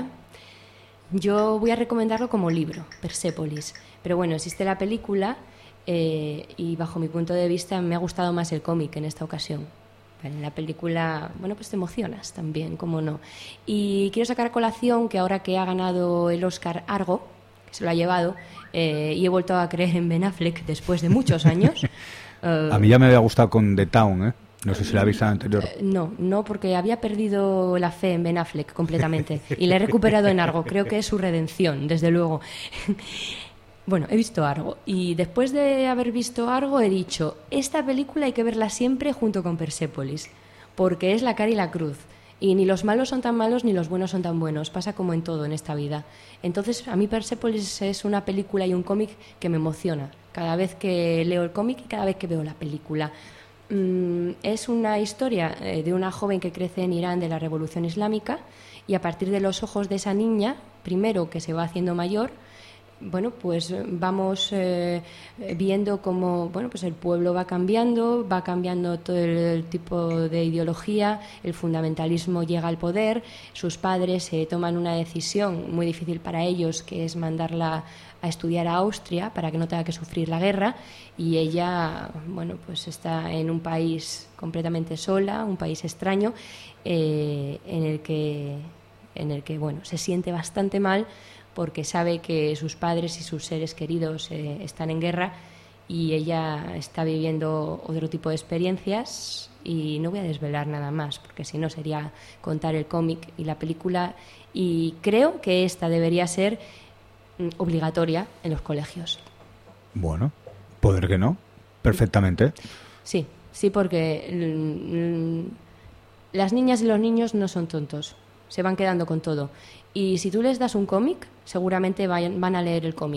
B: Yo voy a recomendarlo como libro, Persépolis. Pero bueno, existe la película y bajo mi punto de vista me ha gustado más el cómic en esta ocasión. En la película, pues te emocionas también, cómo no. Y quiero sacar a colación que ahora que ha ganado el Oscar Argo, que se lo ha llevado, y he vuelto a creer en Ben Affleck después de muchos años.
A: A mí ya me había gustado con The Town, ¿eh? No sé si la viste anterior.
B: No, porque había perdido la fe en Ben Affleck completamente y la he recuperado en Argo. Creo que es su redención, desde luego. Bueno, he visto Argo y después de haber visto Argo he dicho, esta película hay que verla siempre junto con Persépolis, porque es la cara y la cruz. Y ni los malos son tan malos ni los buenos son tan buenos. Pasa como en todo en esta vida. Entonces, a mí Persépolis es una película y un cómic que me emociona cada vez que leo el cómic y cada vez que veo la película. Es una historia de una joven que crece en Irán de la Revolución Islámica y a partir de los ojos de esa niña, primero que se va haciendo mayor, pues vamos viendo cómo pues el pueblo va cambiando todo el tipo de ideología, el fundamentalismo llega al poder, sus padres toman una decisión muy difícil para ellos, que es mandarla a estudiar a Austria para que no tenga que sufrir la guerra, y ella pues está en un país completamente sola, un país extraño, en el que se siente bastante mal porque sabe que sus padres y sus seres queridos están en guerra y ella está viviendo otro tipo de experiencias, y no voy a desvelar nada más porque si no sería contar el cómic y la película, y creo que esta debería ser obligatoria en los colegios.
A: Bueno, poder que no, perfectamente.
B: Sí, porque las niñas y los niños no son tontos, se van quedando con todo. Y si tú les das un cómic, seguramente van a leer el cómic.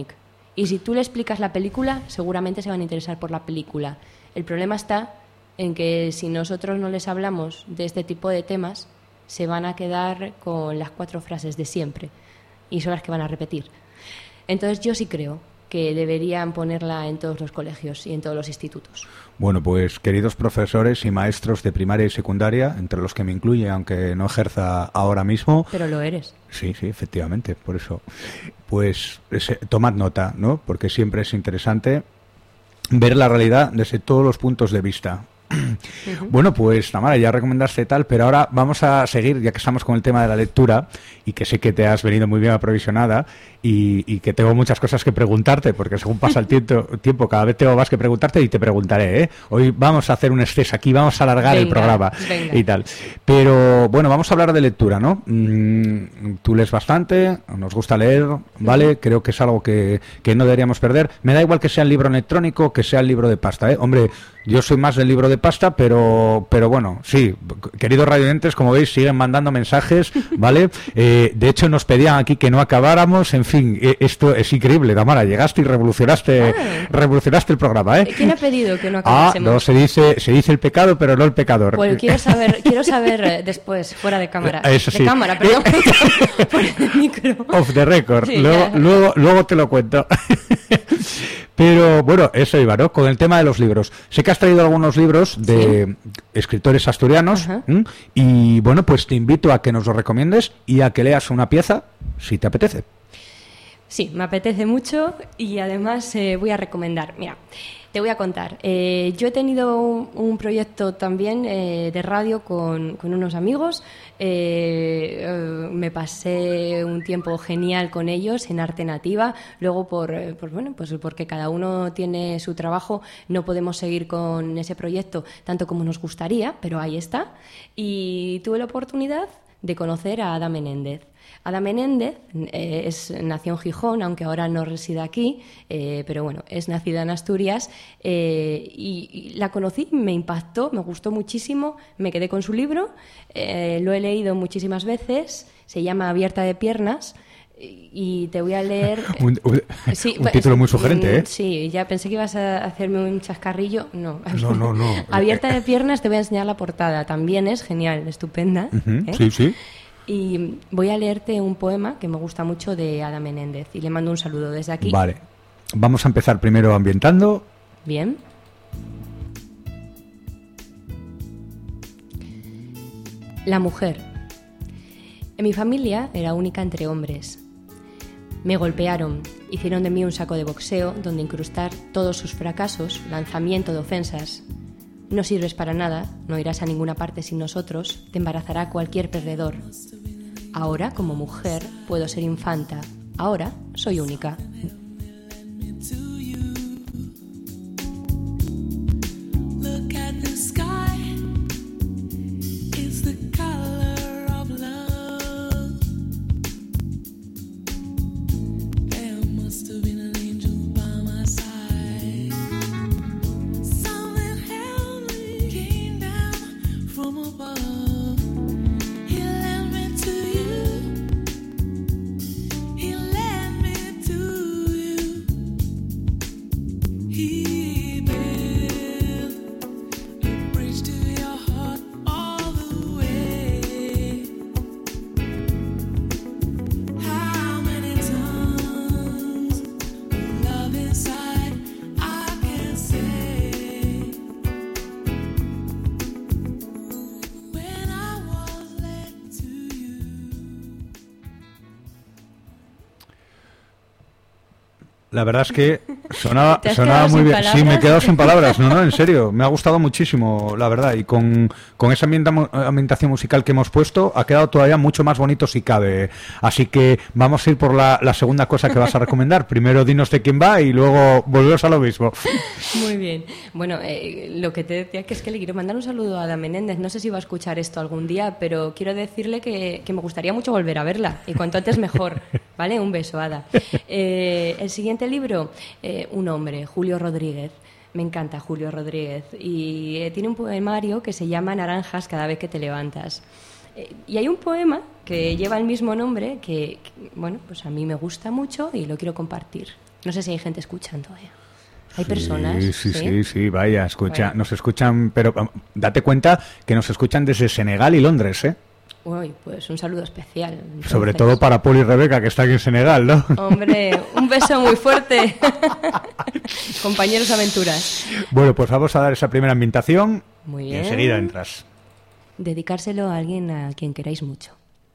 B: Y si tú le explicas la película, seguramente se van a interesar por la película. El problema está en que si nosotros no les hablamos de este tipo de temas, se van a quedar con las 4 frases de siempre y son las que van a repetir. Entonces yo sí creo que deberían ponerla en todos los colegios y en todos los institutos.
A: Bueno, pues queridos profesores y maestros de primaria y secundaria, entre los que me incluye, aunque no ejerza ahora mismo.
B: Pero lo eres.
A: Sí, efectivamente, por eso. Pues tomad nota, ¿no? Porque siempre es interesante ver la realidad desde todos los puntos de vista. Uh-huh. Bueno, pues Tamara, ya recomendaste tal, pero ahora vamos a seguir, ya que estamos con el tema de la lectura, y que sé que te has venido muy bien aprovisionada y que tengo muchas cosas que preguntarte, porque según pasa el tiempo cada vez tengo más que preguntarte y te preguntaré, ¿eh? Hoy vamos a hacer un exceso aquí, vamos a alargar el programa y tal. Pero bueno, vamos a hablar de lectura, ¿no? Tú lees bastante, nos gusta leer, ¿vale? Uh-huh. Creo que es algo que no deberíamos perder. Me da igual que sea el libro electrónico que sea el libro de pasta, ¿eh? Hombre, yo soy más del libro de pasta, pero bueno, sí, queridos radioyentes, como veis, siguen mandando mensajes, ¿vale? De hecho, nos pedían aquí que no acabáramos, en fin, esto es increíble, Tamara, llegaste y revolucionaste el programa, ¿eh?
B: ¿Quién ha pedido que no acabásemos?
A: No, se dice el pecado, pero no el pecador.
B: Pues quiero saber después, fuera de cámara.
A: Eso sí.
B: De cámara, perdón, fuera de micro.
A: Off the record,
B: Sí,
A: luego te lo cuento. Pero bueno, eso iba, ¿no? Con el tema de los libros. Sé que has traído algunos libros de escritores asturianos. Uh-huh. Y bueno, pues te invito a que nos los recomiendes y a que leas una pieza, si te apetece.
B: Sí, me apetece mucho y además voy a recomendar. Mira, te voy a contar. Yo he tenido un proyecto también de radio con unos amigos. Me pasé un tiempo genial con ellos en Arte Nativa. Luego, pues porque cada uno tiene su trabajo, no podemos seguir con ese proyecto tanto como nos gustaría, pero ahí está. Y tuve la oportunidad de conocer a Ada Menéndez. Ada Menéndez nació en Gijón, aunque ahora no reside aquí, pero bueno, es nacida en Asturias y la conocí, me impactó, me gustó muchísimo, me quedé con su libro, lo he leído muchísimas veces, se llama Abierta de piernas y te voy a leer...
A: un título muy sugerente, ¿eh?
B: Sí, ya pensé que ibas a hacerme un chascarrillo, no.
A: No.
B: Abierta de piernas, te voy a enseñar la portada, también es genial, estupenda.
A: Uh-huh. Sí.
B: Y voy a leerte un poema que me gusta mucho de Ada Menéndez y le mando un saludo desde aquí.
A: Vale. Vamos a empezar primero ambientando.
B: Bien. La mujer. En mi familia era única entre hombres. Me golpearon, hicieron de mí un saco de boxeo donde incrustar todos sus fracasos, lanzamiento de ofensas. No sirves para nada, no irás a ninguna parte sin nosotros, te embarazará cualquier perdedor. Ahora, como mujer, puedo ser infanta. Ahora, soy única.
A: La verdad es que sonaba muy bien. Sí, me he quedado sin palabras. No, en serio. Me ha gustado muchísimo, la verdad. Y con esa ambientación musical que hemos puesto, ha quedado todavía mucho más bonito si cabe. Así que vamos a ir por la segunda cosa que vas a recomendar. Primero dinos de quién va y luego volvemos a lo mismo.
B: Muy bien. Bueno, lo que te decía que es que le quiero mandar un saludo a Ada Menéndez. No sé si va a escuchar esto algún día, pero quiero decirle que me gustaría mucho volver a verla. Y cuanto antes mejor. ¿Vale? Un beso, Ada. El siguiente libro, un hombre, Julio Rodríguez. Me encanta Julio Rodríguez. Y tiene un poemario que se llama Naranjas cada vez que te levantas. Y hay un poema que lleva el mismo nombre que, bueno, pues a mí me gusta mucho y lo quiero compartir. No sé si hay gente escuchando, Hay personas.
A: Sí, vaya, nos escuchan, pero date cuenta que nos escuchan desde Senegal y Londres,
B: Uy, pues un saludo especial. Entonces.
A: Sobre todo para Paul y Rebeca, que están en Senegal, ¿no?
B: Hombre, un beso muy fuerte. Compañeros aventuras.
A: Bueno, pues vamos a dar esa primera ambientación.
B: Muy bien.
A: Y enseguida entras.
B: Dedicárselo a alguien a quien queráis mucho.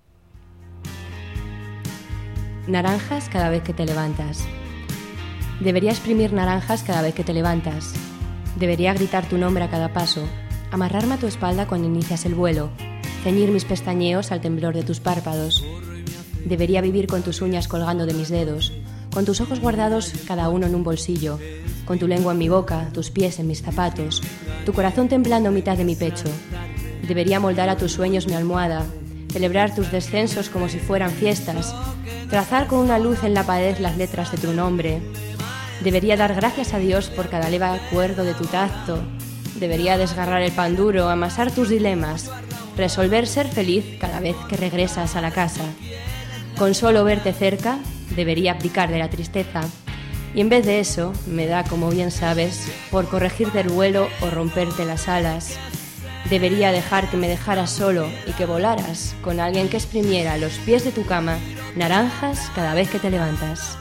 B: Naranjas cada vez que te levantas. Debería exprimir naranjas cada vez que te levantas. Debería gritar tu nombre a cada paso. Amarrarme a tu espalda cuando inicias el vuelo. Ceñir mis pestañeos al temblor de tus párpados. Debería vivir con tus uñas colgando de mis dedos, con tus ojos guardados cada uno en un bolsillo, con tu lengua en mi boca, tus pies en mis zapatos, tu corazón temblando a mitad de mi pecho. Debería moldar a tus sueños mi almohada, celebrar tus descensos como si fueran fiestas, trazar con una luz en la pared las letras de tu nombre. Debería dar gracias a Dios por cada leve acuerdo de tu tacto. Debería desgarrar el pan duro, amasar tus dilemas, resolver ser feliz cada vez que regresas a la casa. Con solo verte cerca, debería abdicar de la tristeza. Y en vez de eso, me da, como bien sabes, por corregirte el vuelo o romperte las alas. Debería dejar que me dejaras solo y que volaras con alguien que exprimiera a los pies de tu cama naranjas cada vez que te levantas.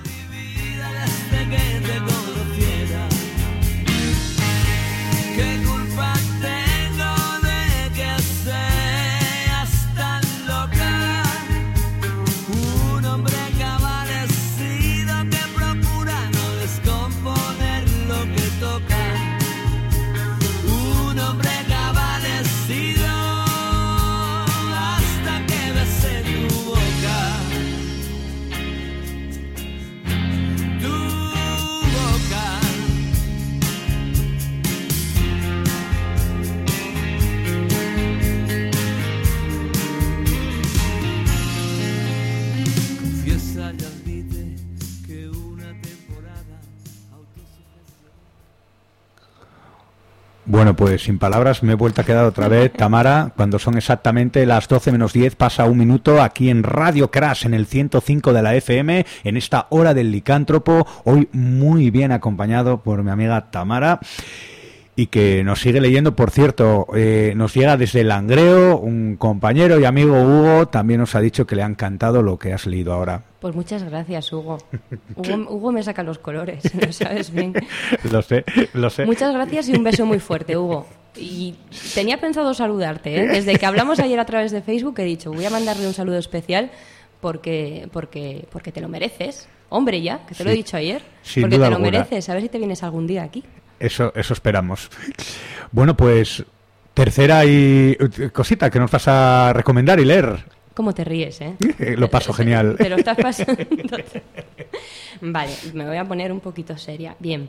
A: Bueno, pues sin palabras me he vuelto a quedar otra vez, Tamara, cuando son exactamente las 12 menos 10, pasa un minuto aquí en Radio Crash, en el 105 de la FM, en esta hora del licántropo, hoy muy bien acompañado por mi amiga Tamara, y que nos sigue leyendo. Por cierto, nos llega desde Langreo, un compañero y amigo Hugo, también nos ha dicho que le ha encantado lo que has leído ahora.
B: Pues muchas gracias, Hugo. Hugo me saca los colores, ¿no sabes bien?
A: Lo sé.
B: Muchas gracias y un beso muy fuerte, Hugo. Y tenía pensado saludarte, ¿eh? Desde que hablamos ayer a través de Facebook he dicho, voy a mandarle un saludo especial porque te lo mereces. Hombre, ya, que te lo he dicho ayer. Porque te lo mereces. A ver si te vienes algún día aquí.
A: Eso esperamos. Bueno, pues tercera y cosita que nos vas a recomendar y leer.
B: ¿Cómo te ríes,
A: Lo paso genial.
B: Te lo estás pasando. Vale, me voy a poner un poquito seria. Bien.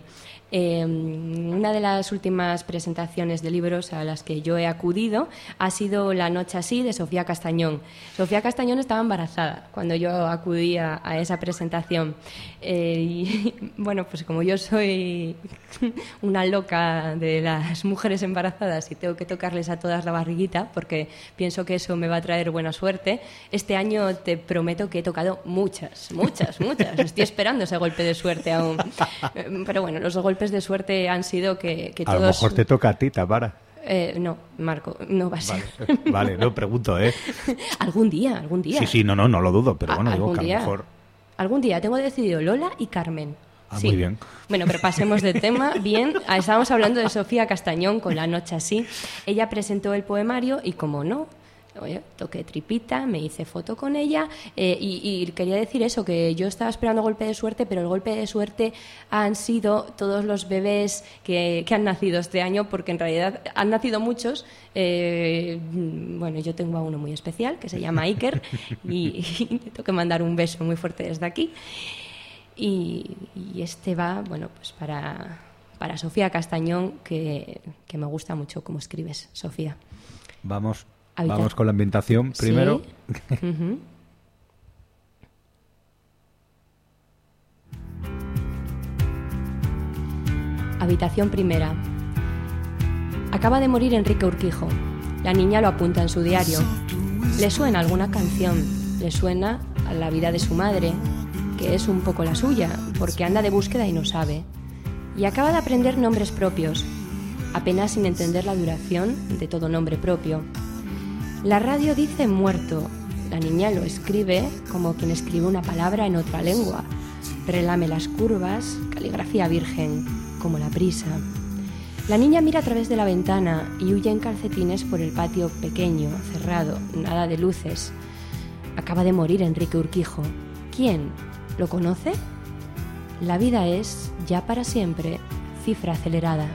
B: Una de las últimas presentaciones de libros a las que yo he acudido ha sido La noche así, de Sofía Castañón. Sofía Castañón estaba embarazada cuando yo acudí a esa presentación. Y bueno, pues como yo soy una loca de las mujeres embarazadas y tengo que tocarles a todas la barriguita porque pienso que eso me va a traer buena suerte, este año te prometo que he tocado muchas. Estoy esperando ese golpe de suerte aún. Pero bueno, los golpes de suerte han sido que todos...
A: A lo mejor te toca a ti, Tamara.
B: No, Marco, no va a ser.
A: Vale, no pregunto,
B: Algún día.
A: Sí, no lo dudo, pero bueno, digo que a lo mejor...
B: Algún día, tengo decidido Lola y Carmen. Sí.
A: Muy bien.
B: Bueno, pero pasemos de tema. Bien, estábamos hablando de Sofía Castañón con La noche así. Ella presentó el poemario y, como no, oye, toqué tripita, me hice foto con ella y quería decir eso, que yo estaba esperando golpe de suerte, pero el golpe de suerte han sido todos los bebés que han nacido este año, porque en realidad han nacido muchos. Bueno, yo tengo a uno muy especial que se llama Iker y tengo que mandar un beso muy fuerte desde aquí. Y este va, bueno, pues para Sofía Castañón, que me gusta mucho cómo escribes, Sofía.
A: Vamos con la ambientación primero.
B: Sí. Uh-huh. Habitación primera. Acaba de morir Enrique Urquijo. La niña lo apunta en su diario. Le suena alguna canción, le suena a la vida de su madre, que es un poco la suya, porque anda de búsqueda y no sabe. Y acaba de aprender nombres propios, apenas sin entender la duración de todo nombre propio. La radio dice muerto, la niña lo escribe como quien escribe una palabra en otra lengua. Relame las curvas, caligrafía virgen, como la prisa. La niña mira a través de la ventana y huye en calcetines por el patio pequeño, cerrado, nada de luces. Acaba de morir Enrique Urquijo. ¿Quién? ¿Lo conoce? La vida es, ya para siempre, cifra acelerada.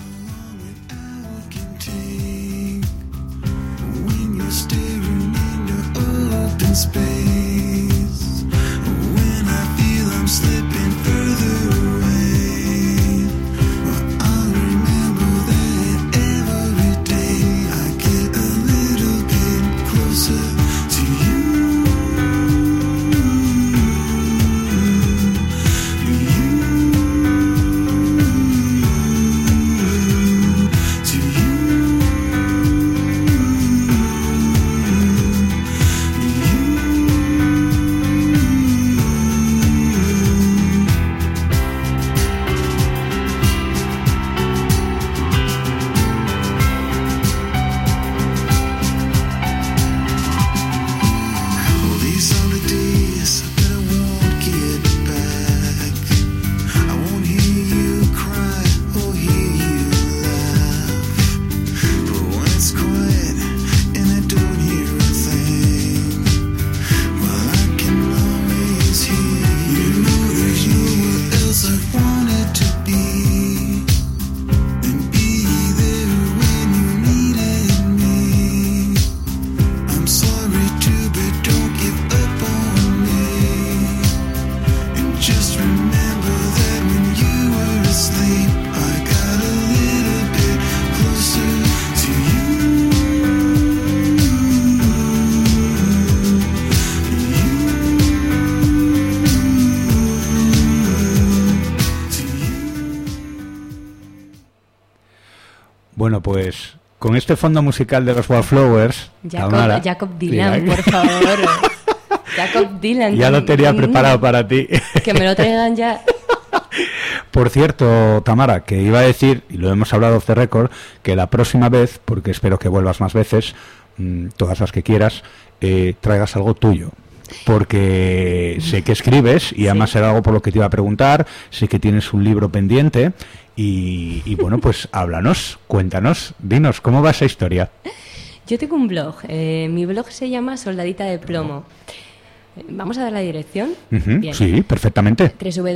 A: Bueno, pues con este fondo musical de los Wallflowers,
B: Jacob Dylan, por favor. Jacob Dylan.
A: Ya lo tenía preparado para ti.
B: Que me lo traigan ya.
A: Por cierto, Tamara, que iba a decir, y lo hemos hablado off the record, que la próxima vez, porque espero que vuelvas más veces, todas las que quieras, traigas algo tuyo. Porque sé que escribes y además era algo por lo que te iba a preguntar, sé que tienes un libro pendiente y bueno, pues háblanos, cuéntanos, dinos, ¿cómo va esa historia?
B: Yo tengo un blog, mi blog se llama Soldadita de Plomo. ¿Vamos a dar la dirección?
A: Bien. Sí, perfectamente.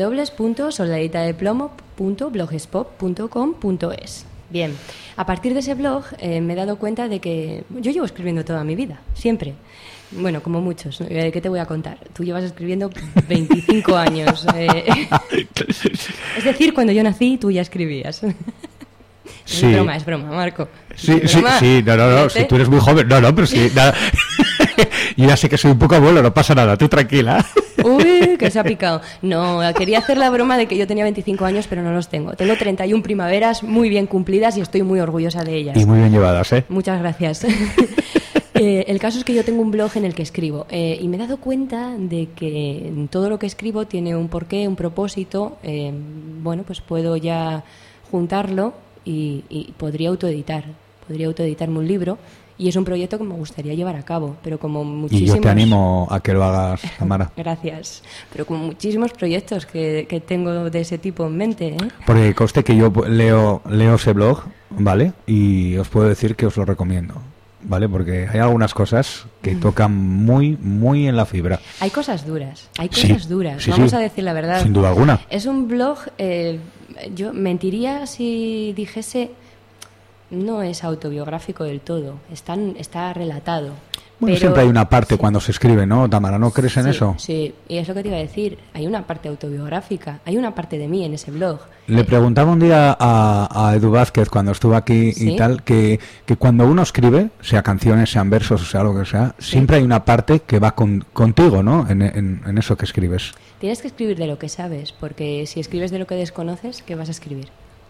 B: www.soldaditadePlomo.blogspot.com.es. Bien, a partir de ese blog me he dado cuenta de que yo llevo escribiendo toda mi vida, siempre. Bueno, como muchos. ¿Qué te voy a contar? Tú llevas escribiendo 25 años. Es decir, cuando yo nací, tú ya escribías.
A: Sí.
B: Es broma, Marco.
A: Sí, no, si tú eres muy joven. No, pero sí, nada. Yo ya sé que soy un poco abuelo, no pasa nada, tú tranquila.
B: Uy, que se ha picado. No, quería hacer la broma de que yo tenía 25 años, pero no los tengo. Tengo 31 primaveras muy bien cumplidas y estoy muy orgullosa de ellas.
A: Y muy bien llevadas, ¿eh?
B: Muchas gracias. El caso es que yo tengo un blog en el que escribo y me he dado cuenta de que todo lo que escribo tiene un porqué, un propósito. Bueno, pues puedo ya juntarlo y podría autoeditarme un libro. Y es un proyecto que me gustaría llevar a cabo, pero como muchísimos...
A: Y yo te animo a que lo hagas, Tamara.
B: Gracias. Pero como muchísimos proyectos que tengo de ese tipo en mente, ¿eh?
A: Porque conste que yo leo ese blog, ¿vale? Y os puedo decir que os lo recomiendo, ¿vale? Porque hay algunas cosas que tocan muy, muy en la fibra.
B: Hay cosas duras,
A: Sí,
B: vamos a decir la verdad.
A: Sin duda alguna.
B: Es un blog, yo mentiría si dijese... No es autobiográfico del todo, está relatado.
A: Bueno,
B: pero
A: siempre hay una parte cuando se escribe, ¿no, Tamara? ¿No crees en eso?
B: Sí, y es lo que te iba a decir. Hay una parte autobiográfica, hay una parte de mí en ese blog.
A: Le preguntaba un día a Edu Vázquez cuando estuvo aquí y tal, que cuando uno escribe, sea canciones, sean versos, o sea lo que sea, siempre hay una parte que va contigo, ¿no? En eso que escribes.
B: Tienes que escribir de lo que sabes, porque si escribes de lo que desconoces, ¿qué vas a escribir?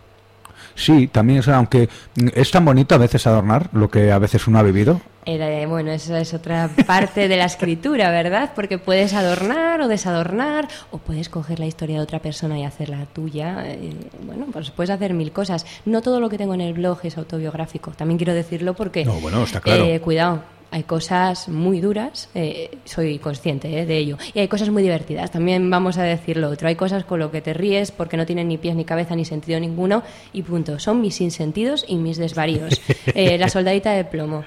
A: Sí, también, aunque es tan bonito a veces adornar lo que a veces uno ha vivido.
B: Bueno, esa es otra parte de la escritura, ¿verdad? Porque puedes adornar o desadornar, o puedes coger la historia de otra persona y hacerla tuya. Bueno, pues puedes hacer mil cosas. No todo lo que tengo en el blog es autobiográfico. También quiero decirlo porque...
A: No, bueno, está claro.
B: Cuidado, hay cosas muy duras, soy consciente de ello. Y hay cosas muy divertidas, también vamos a decir lo otro. Hay cosas con lo que te ríes porque no tienen ni pies ni cabeza ni sentido ninguno y punto. Son mis sinsentidos y mis desvaríos. La soldadita de plomo.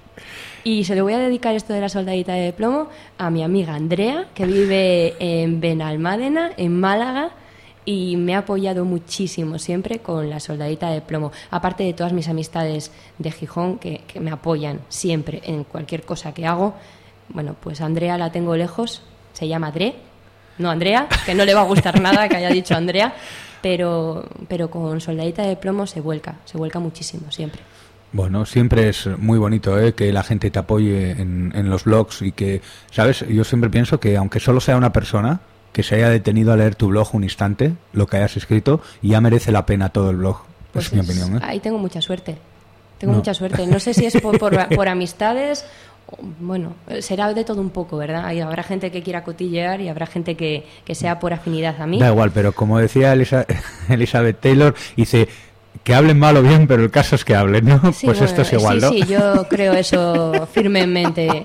B: Y se le voy a dedicar esto de la soldadita de plomo a mi amiga Andrea, que vive en Benalmádena, en Málaga, y me ha apoyado muchísimo siempre con la soldadita de plomo. Aparte de todas mis amistades de Gijón que me apoyan siempre en cualquier cosa que hago. Bueno, pues Andrea la tengo lejos, se llama Dre, no Andrea, que no le va a gustar nada que haya dicho Andrea, pero con soldadita de plomo se vuelca muchísimo siempre.
A: Bueno, siempre es muy bonito que la gente te apoye en los blogs y que, ¿sabes? Yo siempre pienso que aunque solo sea una persona que se haya detenido a leer tu blog un instante, lo que hayas escrito, ya merece la pena todo el blog. Pues es mi opinión.
B: Ahí tengo mucha suerte. Mucha suerte. No sé si es por amistades. Bueno, será de todo un poco, ¿verdad? Habrá gente que quiera cotillear y habrá gente que sea por afinidad a mí.
A: Da igual, pero como decía Elizabeth Taylor, dice... Que hablen mal o bien, pero el caso es que hablen, ¿no? Sí, pues bueno, esto es igual, ¿no?
B: Sí, yo creo eso firmemente.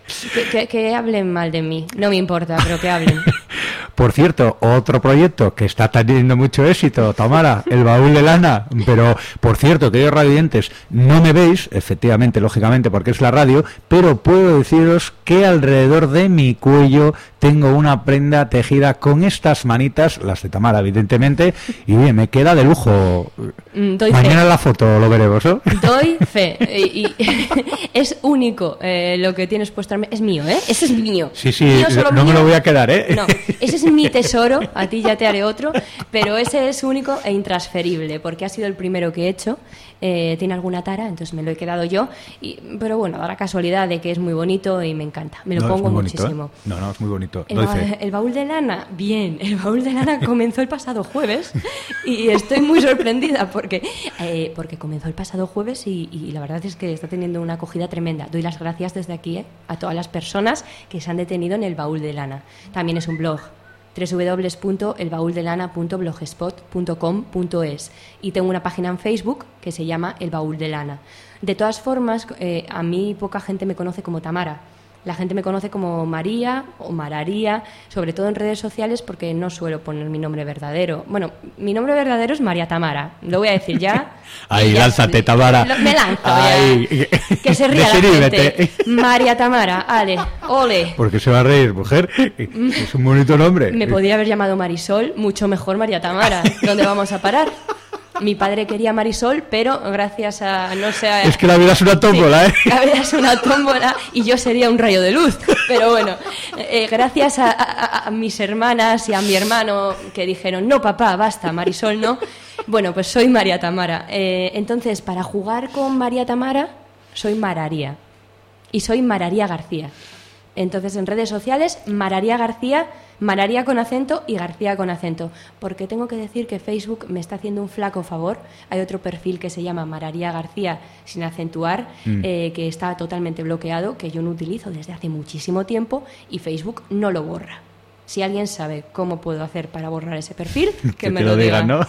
B: Que hablen mal de mí, no me importa, pero que hablen.
A: Por cierto, otro proyecto que está teniendo mucho éxito, Tamara, el baúl de lana. Pero, por cierto, queridos radioyentes, no me veis, efectivamente, lógicamente, porque es la radio, pero puedo deciros que alrededor de mi cuello tengo una prenda tejida con estas manitas, las de Tamara, evidentemente, y bien, me queda de lujo. Mañana en la foto lo veremos, ¿no?
B: Doy fe. Y es único lo que tienes puesto. Es mío, ¿eh? Ese es mío.
A: Sí, mío, no mío. Me lo voy a quedar, ¿eh?
B: No, ese es mi tesoro, a ti ya te haré otro, pero ese es único e intransferible, porque ha sido el primero que he hecho. Tiene alguna tara, entonces me lo he quedado yo, pero bueno, da la casualidad de que es muy bonito y me encanta, me lo pongo muchísimo.
A: No, es muy bonito.
B: El baúl de lana, bien, el baúl de lana comenzó el pasado jueves y estoy muy sorprendida porque comenzó el pasado jueves y la verdad es que está teniendo una acogida tremenda. Doy las gracias desde aquí a todas las personas que se han detenido en el baúl de lana. También es un blog, www.elbauldelana.blogspot.com.es, y tengo una página en Facebook que se llama El Baúl de Lana. De todas formas, a mí poca gente me conoce como Tamara. La gente me conoce como María o Mararía, sobre todo en redes sociales, porque no suelo poner mi nombre verdadero. Bueno, mi nombre verdadero es María Tamara, lo voy a decir ya.
A: Ahí, lánzate, Tamara.
B: Me lanzo ya. Que se ría la gente. María Tamara, ale, ole.
A: Porque se va a reír, mujer. Es un bonito nombre.
B: Me podría haber llamado Marisol, mucho mejor María Tamara. ¿Dónde vamos a parar? Mi padre quería Marisol, pero gracias a...
A: Es que la vida es una tómbola,
B: sí, la vida es una tómbola y yo sería un rayo de luz. Pero bueno, gracias a mis hermanas y a mi hermano que dijeron, no papá, basta, Marisol no. Bueno, pues soy María Tamara. Entonces, para jugar con María Tamara, soy Mararía. Y soy Mararía García. Entonces, en redes sociales, Mararía García... Mararía con acento y García con acento, porque tengo que decir que Facebook me está haciendo un flaco favor. Hay otro perfil que se llama Mararía García sin acentuar, que está totalmente bloqueado, que yo no utilizo desde hace muchísimo tiempo y Facebook no lo borra. Si alguien sabe cómo puedo hacer para borrar ese perfil, que me lo diga, ¿no?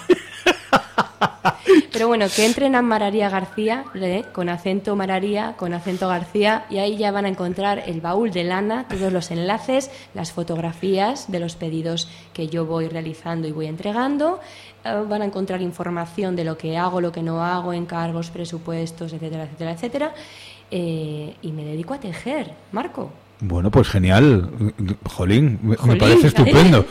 B: Pero bueno, que entren a Mararía García, con acento Mararía, con acento García, y ahí ya van a encontrar el baúl de lana, todos los enlaces, las fotografías de los pedidos que yo voy realizando y voy entregando. Van a encontrar información de lo que hago, lo que no hago, encargos, presupuestos, etcétera, etcétera, etcétera. Y me dedico a tejer, Marco.
A: Bueno, pues genial, Jolín, me parece estupendo.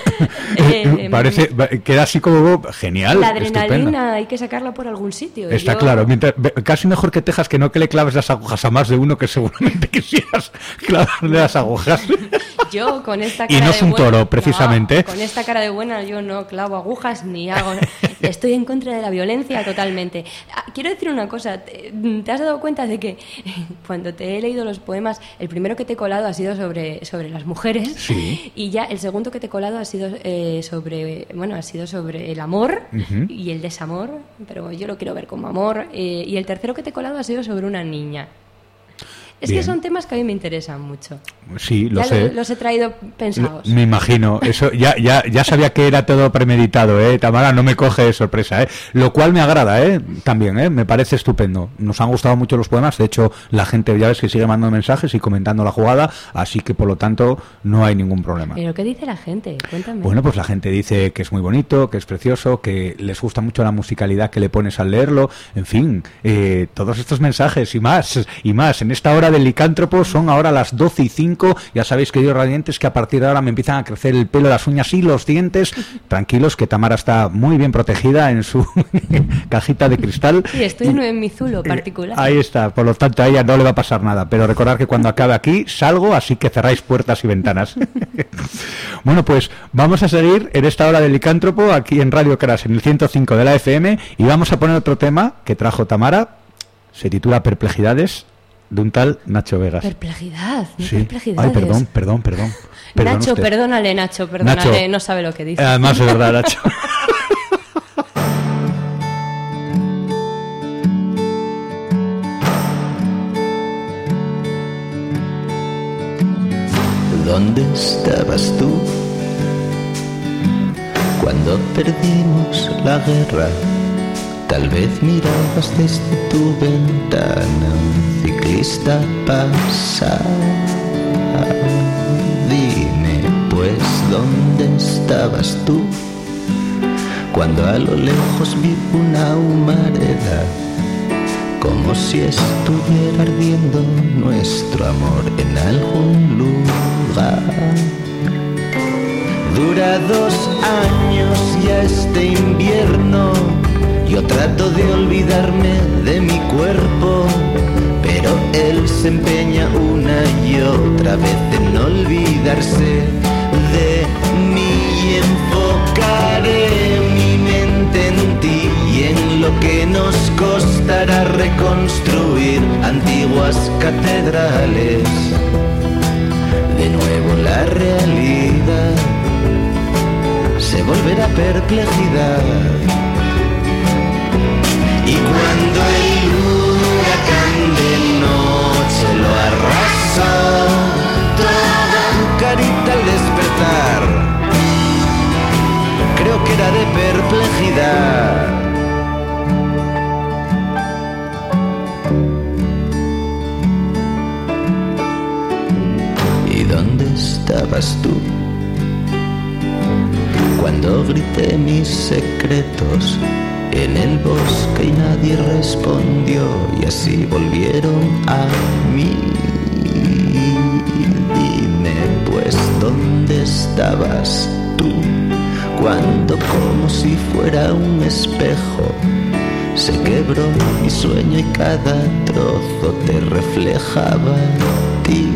A: Queda así como genial.
B: La adrenalina estupenda. Hay que sacarla por algún sitio.
A: Está claro, casi mejor que tejas que no que le claves las agujas a más de uno que seguramente quisieras clavarle las agujas.
B: Yo con esta cara
A: y no es un
B: buena,
A: toro, precisamente.
B: No, con esta cara de buena yo no clavo agujas ni hago... Estoy en contra de la violencia totalmente. Quiero decir una cosa. ¿Te has dado cuenta de que cuando te he leído los poemas, el primero que te he colado ha sido sobre las mujeres?
A: Sí.
B: Y ya el segundo que te he colado ha sido sobre el amor y el desamor, pero yo lo quiero ver como amor. Y el tercero que te he colado ha sido sobre una niña. Es Bien. Que son temas que a mí me interesan mucho.
A: Sí, lo sé.
B: Los he traído pensados.
A: Me imagino. Eso ya sabía que era todo premeditado, Tamara, no me coge de sorpresa, Lo cual me agrada, también, me parece estupendo. Nos han gustado mucho los poemas. De hecho, la gente ya ves que sigue mandando mensajes y comentando la jugada, así que por lo tanto no hay ningún problema.
B: ¿Pero qué dice la gente? Cuéntame.
A: Bueno, pues la gente dice que es muy bonito, que es precioso, que les gusta mucho la musicalidad que le pones al leerlo. En fin, todos estos mensajes y más en esta hora del licántropo. Son ahora las 12:05. Ya sabéis, queridos radiantes, que a partir de ahora me empiezan a crecer el pelo, las uñas y los dientes. Tranquilos, que Tamara está muy bien protegida en su cajita de cristal.
B: Sí, estoy en mi zulo particular.
A: Ahí está, por lo tanto a ella no le va a pasar nada. Pero recordad que cuando acabe aquí salgo, así que cerráis puertas y ventanas. Bueno, pues vamos a seguir en esta hora del licántropo aquí en Radio Crash, en el 105 de la FM, y vamos a poner otro tema que trajo Tamara. Se titula Perplejidades, de un tal Nacho Vegas.
B: Perplejidad, no
A: sí.
B: Perplejidades.
A: Ay, perdón.
B: Nacho, perdónale, Nacho, no sabe lo que dice.
A: Además, es verdad, Nacho.
E: ¿Dónde estabas tú cuando perdimos la guerra? Tal vez mirabas desde tu ventana un ciclista pasar. Dime, pues, ¿dónde estabas tú cuando a lo lejos vi una humareda? Como si estuviera ardiendo nuestro amor en algún lugar. Dura 2 años ya este invierno. Yo trato de olvidarme de mi cuerpo, pero él se empeña una y otra vez en olvidarse de mí. Y enfocaré mi mente en ti y en lo que nos costará reconstruir antiguas catedrales. De nuevo la realidad se volverá perplejidad. Y cuando el huracán de noche lo arrasó, toda tu carita al despertar, creo que era de perplejidad. ¿Y dónde estabas tú cuando grité mis secretos en el bosque y nadie respondió, y así volvieron a mí? Dime, pues, ¿dónde estabas tú cuando, como si fuera un espejo, se quebró mi sueño y cada trozo te reflejaba a ti?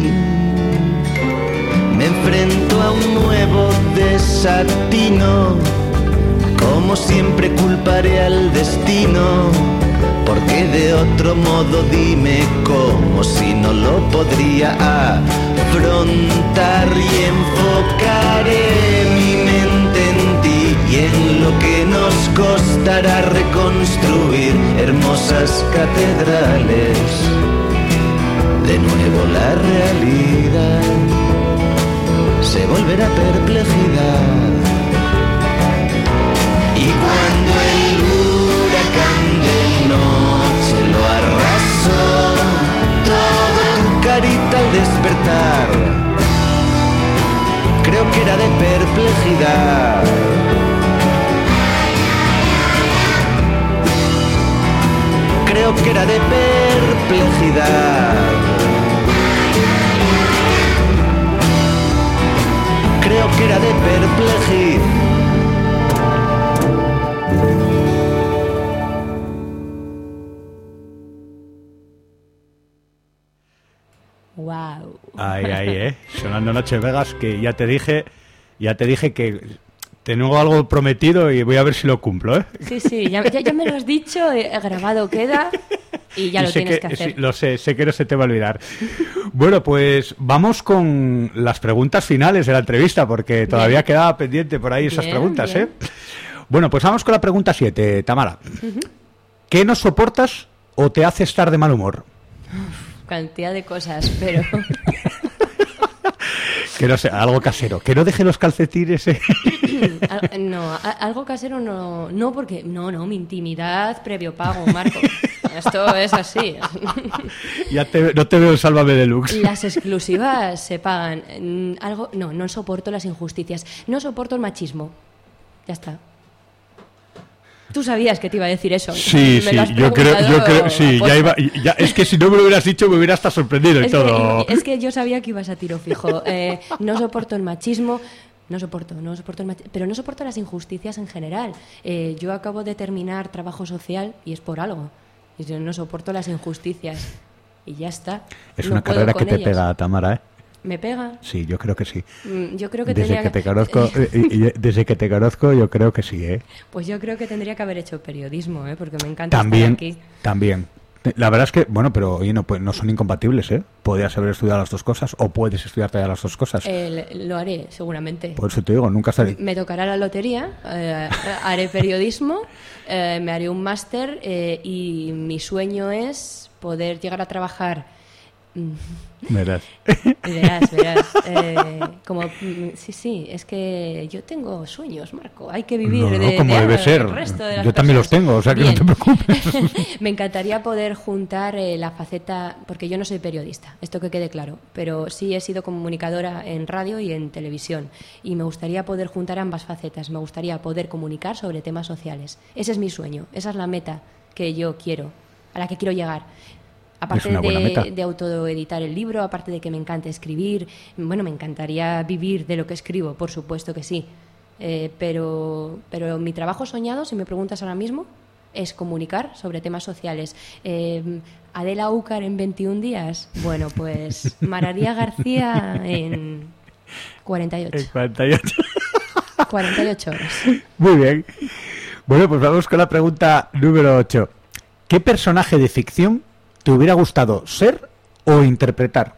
E: Me enfrento a un nuevo desatino. Como siempre culparé al destino, porque de otro modo dime cómo, si no lo podría afrontar. Y enfocaré mi mente en ti y en lo que nos costará reconstruir hermosas catedrales. De nuevo la realidad se volverá perplejidad. Y cuando el huracán de noche lo arrasó, toda tu carita al despertar, creo que era de perplejidad. Creo que era de perplejidad. Creo que era de perplejidad.
B: Wow.
A: Ahí, sonando Noche Vegas, que ya te dije que tengo algo prometido y voy a ver si lo cumplo, ¿eh?
B: Sí, ya me lo has dicho, grabado queda y ya lo tienes que hacer.
A: Sí, lo sé que no se te va a olvidar. Bueno, pues vamos con las preguntas finales de la entrevista, porque todavía quedaba pendiente por ahí esas preguntas, ¿eh? Bueno, pues vamos con la pregunta 7, Tamara. ¿Qué no soportas o te hace estar de mal humor?
B: Cantidad de cosas, pero...
A: Que no sé, algo casero. Que no deje los calcetines.
B: No, algo casero no, porque no, mi intimidad previo pago, Marco. Esto es así.
A: No te veo en Sálvame Deluxe.
B: Las exclusivas se pagan. No soporto las injusticias. No soporto el machismo. Ya está. Tú sabías que te iba a decir eso.
A: Sí, yo creo, sí, ya es que si no me lo hubieras dicho me hubiera hasta sorprendido y todo.
B: Es que yo sabía que ibas a tiro fijo. No soporto el machismo, no soporto el machismo, pero no soporto las injusticias en general. Yo acabo de terminar trabajo social y es por algo. Y yo no soporto las injusticias y ya está.
A: Es una carrera que te pega, Tamara, ¿eh?
B: ¿Me pega?
A: Sí, yo creo que sí.
B: Yo creo que
A: desde que te conozco, yo creo que sí, ¿eh?
B: Pues yo creo que tendría que haber hecho periodismo, ¿eh? Porque me encanta
A: estar
B: aquí.
A: También. La verdad es que, bueno, pero oye, no son incompatibles, ¿eh? Podrías haber estudiado las dos cosas o puedes estudiar todavía las dos cosas.
B: Lo haré, seguramente.
A: Por eso te digo, nunca estaré.
B: Me tocará la lotería, haré periodismo, me haré un máster y mi sueño es poder llegar a trabajar.
A: Verás.
B: Sí, es que yo tengo sueños, Marco. Hay que vivir
A: como debe ser.
B: El resto de las
A: yo también
B: cosas.
A: Los tengo, o sea que
B: Bien.
A: no te preocupes.
B: Me encantaría poder juntar la faceta, porque yo no soy periodista, esto que quede claro, pero sí he sido comunicadora en radio y en televisión y me gustaría poder juntar ambas facetas. Me gustaría poder comunicar sobre temas sociales. Ese es mi sueño, esa es la meta que yo quiero, a la que quiero llegar. Aparte de autoeditar el libro, aparte de que me encanta escribir, bueno, me encantaría vivir de lo que escribo, por supuesto que sí. Pero mi trabajo soñado, si me preguntas ahora mismo, es comunicar sobre temas sociales. Adela Úcar en 21 días, bueno, pues Mararía García en 48.
A: En 48.
B: 48 horas.
A: Muy bien. Bueno, pues vamos con la pregunta número 8. ¿Qué personaje de ficción te hubiera gustado ser o interpretar?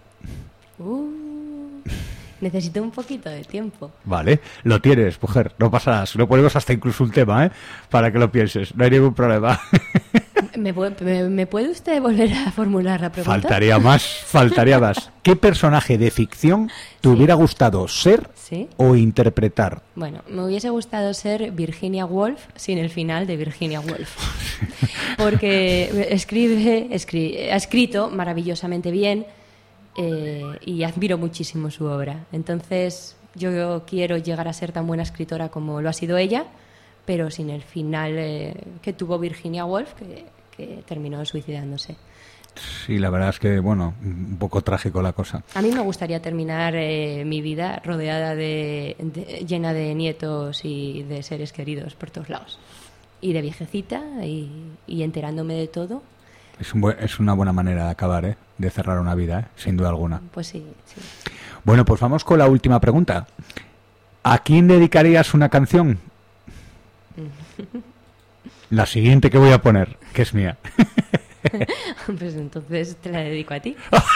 B: Necesito un poquito de tiempo.
A: Vale, lo tienes, mujer, no pasa nada. Lo ponemos hasta incluso un tema, para que lo pienses, no hay ningún problema.
B: ¿Me puede usted volver a formular la pregunta?
A: Faltaría más. ¿Qué personaje de ficción te hubiera gustado ser o interpretar?
B: Bueno, me hubiese gustado ser Virginia Woolf sin el final de Virginia Woolf. Porque ha escrito maravillosamente bien y admiro muchísimo su obra. Entonces yo quiero llegar a ser tan buena escritora como lo ha sido ella, pero sin el final que tuvo Virginia Woolf, que terminó suicidándose.
A: Sí, la verdad es que, bueno, un poco trágico la cosa.
B: A mí me gustaría terminar mi vida rodeada llena de nietos y de seres queridos por todos lados. Y de viejecita y enterándome de todo.
A: Es una buena manera de acabar, de cerrar una vida, sin duda alguna.
B: Pues sí.
A: Bueno, pues vamos con la última pregunta. ¿A quién dedicarías una canción? La siguiente que voy a poner, que es mía.
B: Pues entonces te la dedico a ti.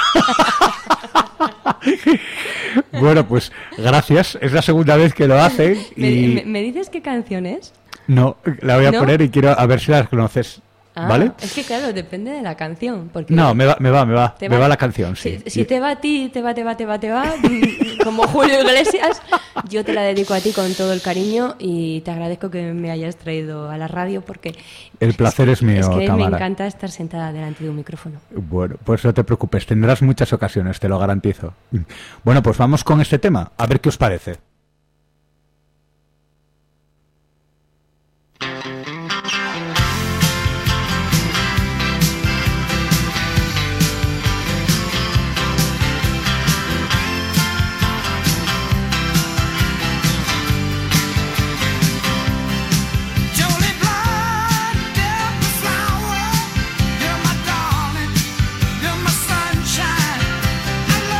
A: Bueno, pues gracias. Es la segunda vez que lo hacen.
B: ¿Me dices qué canción es?
A: No, la voy a poner y quiero a ver si la conoces. ¿Vale?
B: Es que claro, depende de la canción. Porque
A: no, me va la canción, sí.
B: Si te va a ti, te va, como Julio Iglesias, yo te la dedico a ti con todo el cariño y te agradezco que me hayas traído a la radio porque...
A: El placer es mío,
B: Tamara.
A: me
B: encanta estar sentada delante de un micrófono.
A: Bueno, pues no te preocupes, tendrás muchas ocasiones, te lo garantizo. Bueno, pues vamos con este tema, a ver qué os parece.
F: You're my darling, you're my sunshine. I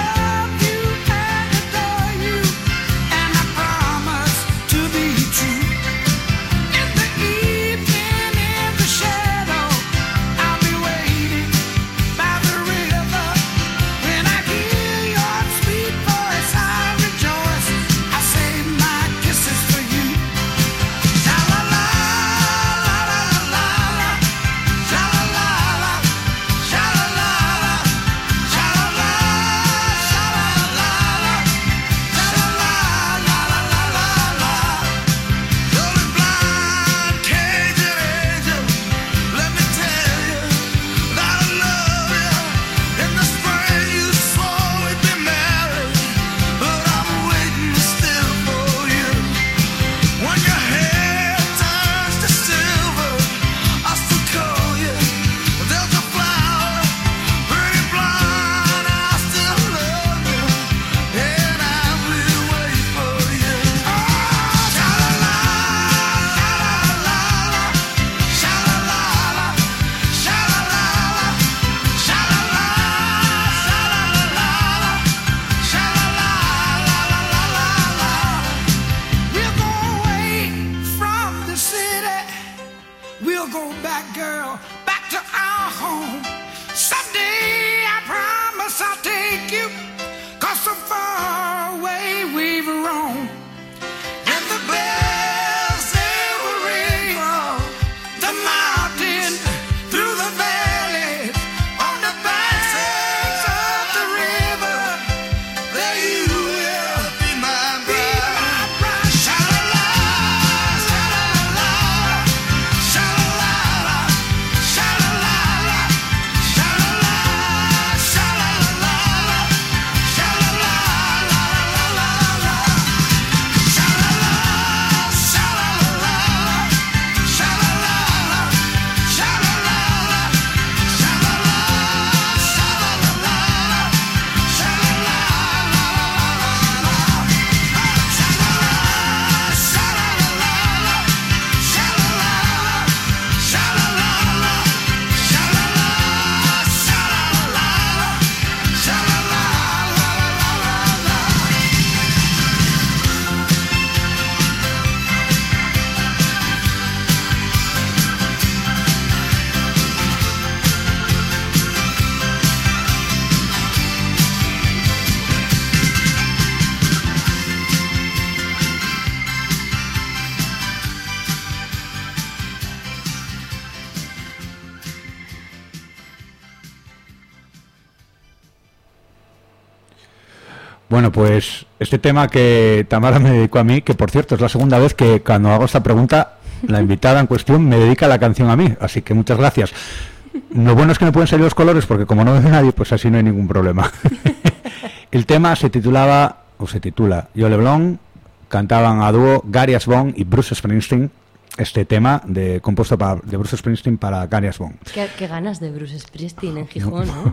A: Bueno, pues este tema que Tamara me dedicó a mí, que por cierto es la segunda vez que cuando hago esta pregunta, la invitada en cuestión me dedica la canción a mí, así que muchas gracias. Lo bueno es que no pueden salir los colores porque como no ve nadie, pues así no hay ningún problema. El tema se titula Yo Leblanc, cantaban a dúo Gary Ashbone y Bruce Springsteen. Este tema compuesto de Bruce Springsteen para Gary Ashbone.
B: Qué ganas de Bruce Springsteen en Gijón, ¿no?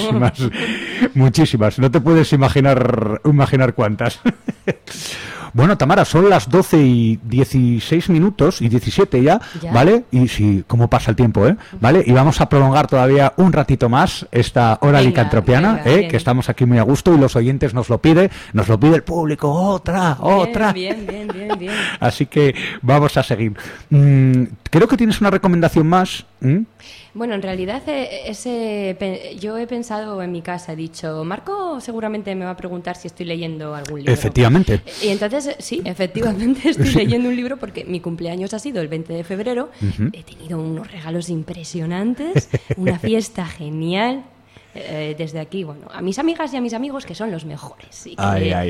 A: Muchísimas. No te puedes imaginar cuántas. Bueno, Tamara, son las 12:16 y 17 ya, ¿vale? Y sí, cómo pasa el tiempo, ¿vale? Y vamos a prolongar todavía un ratito más esta hora licantropiana, que estamos aquí muy a gusto y los oyentes nos lo pide el público, otra.
B: Bien.
A: Así que vamos a seguir. Creo que tienes una recomendación más.
B: Bueno, en realidad yo he pensado en mi casa, he dicho, Marco seguramente me va a preguntar si estoy leyendo algún libro.
A: Efectivamente.
B: Y entonces, sí, efectivamente estoy leyendo un libro porque mi cumpleaños ha sido el 20 de febrero, he tenido unos regalos impresionantes, una fiesta genial. Desde aquí, bueno, a mis amigas y a mis amigos que son los mejores y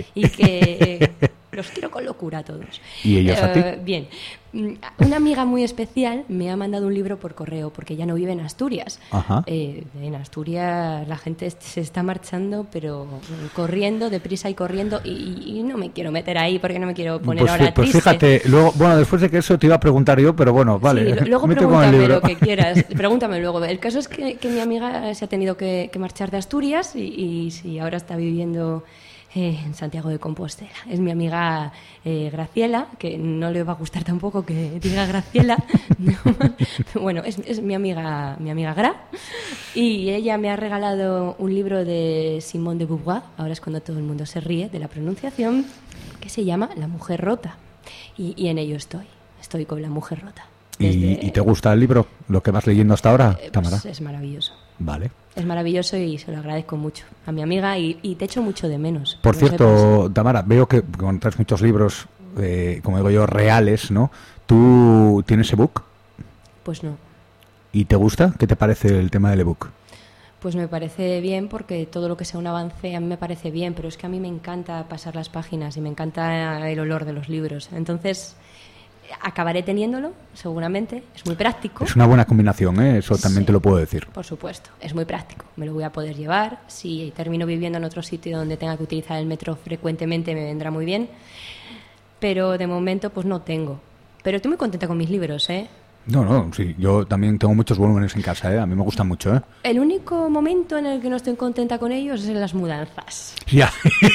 B: que los quiero con locura a todos.
A: ¿Y ellos a ti?
B: Bien, una amiga muy especial me ha mandado un libro por correo porque ya no vive en Asturias. En Asturias la gente se está marchando, pero corriendo, deprisa y corriendo, y no me quiero meter ahí porque no me quiero poner ahora
A: pues
B: triste.
A: Fíjate, luego, bueno, después de que eso te iba a preguntar yo, pero bueno, vale.
B: Sí, luego pregúntame lo que quieras, pregúntame luego. El caso es que mi amiga se ha tenido que marchar de Asturias y ahora está viviendo en Santiago de Compostela. Es mi amiga Graciela, que no le va a gustar tampoco que diga Graciela. No. Bueno, es mi amiga Gra, y ella me ha regalado un libro de Simone de Beauvoir, ahora es cuando todo el mundo se ríe de la pronunciación, que se llama La mujer rota, y en ello estoy con La mujer rota.
A: ¿Y te gusta el libro? ¿Lo que vas leyendo hasta ahora, Tamara?
B: Pues es maravilloso.
A: Vale.
B: Es maravilloso y se lo agradezco mucho a mi amiga y te echo mucho de menos.
A: Por cierto, Tamara, veo que traes muchos libros, como digo yo, reales, ¿no? ¿Tú tienes ebook?
B: Pues no.
A: ¿Y te gusta? ¿Qué te parece el tema del ebook?
B: Pues me parece bien porque todo lo que sea un avance a mí me parece bien, pero es que a mí me encanta pasar las páginas y me encanta el olor de los libros. Entonces acabaré teniéndolo, seguramente. Es muy práctico.
A: Es una buena combinación, eso también te lo puedo decir.
B: Por supuesto, es muy práctico. Me lo voy a poder llevar. Si termino viviendo en otro sitio donde tenga que utilizar el metro frecuentemente, me vendrá muy bien. Pero de momento, pues no tengo. Pero estoy muy contenta con mis libros,
A: No, sí, yo también tengo muchos volúmenes en casa, a mí me gustan mucho,
B: El único momento en el que no estoy contenta con ellos es en las mudanzas.
A: Ya.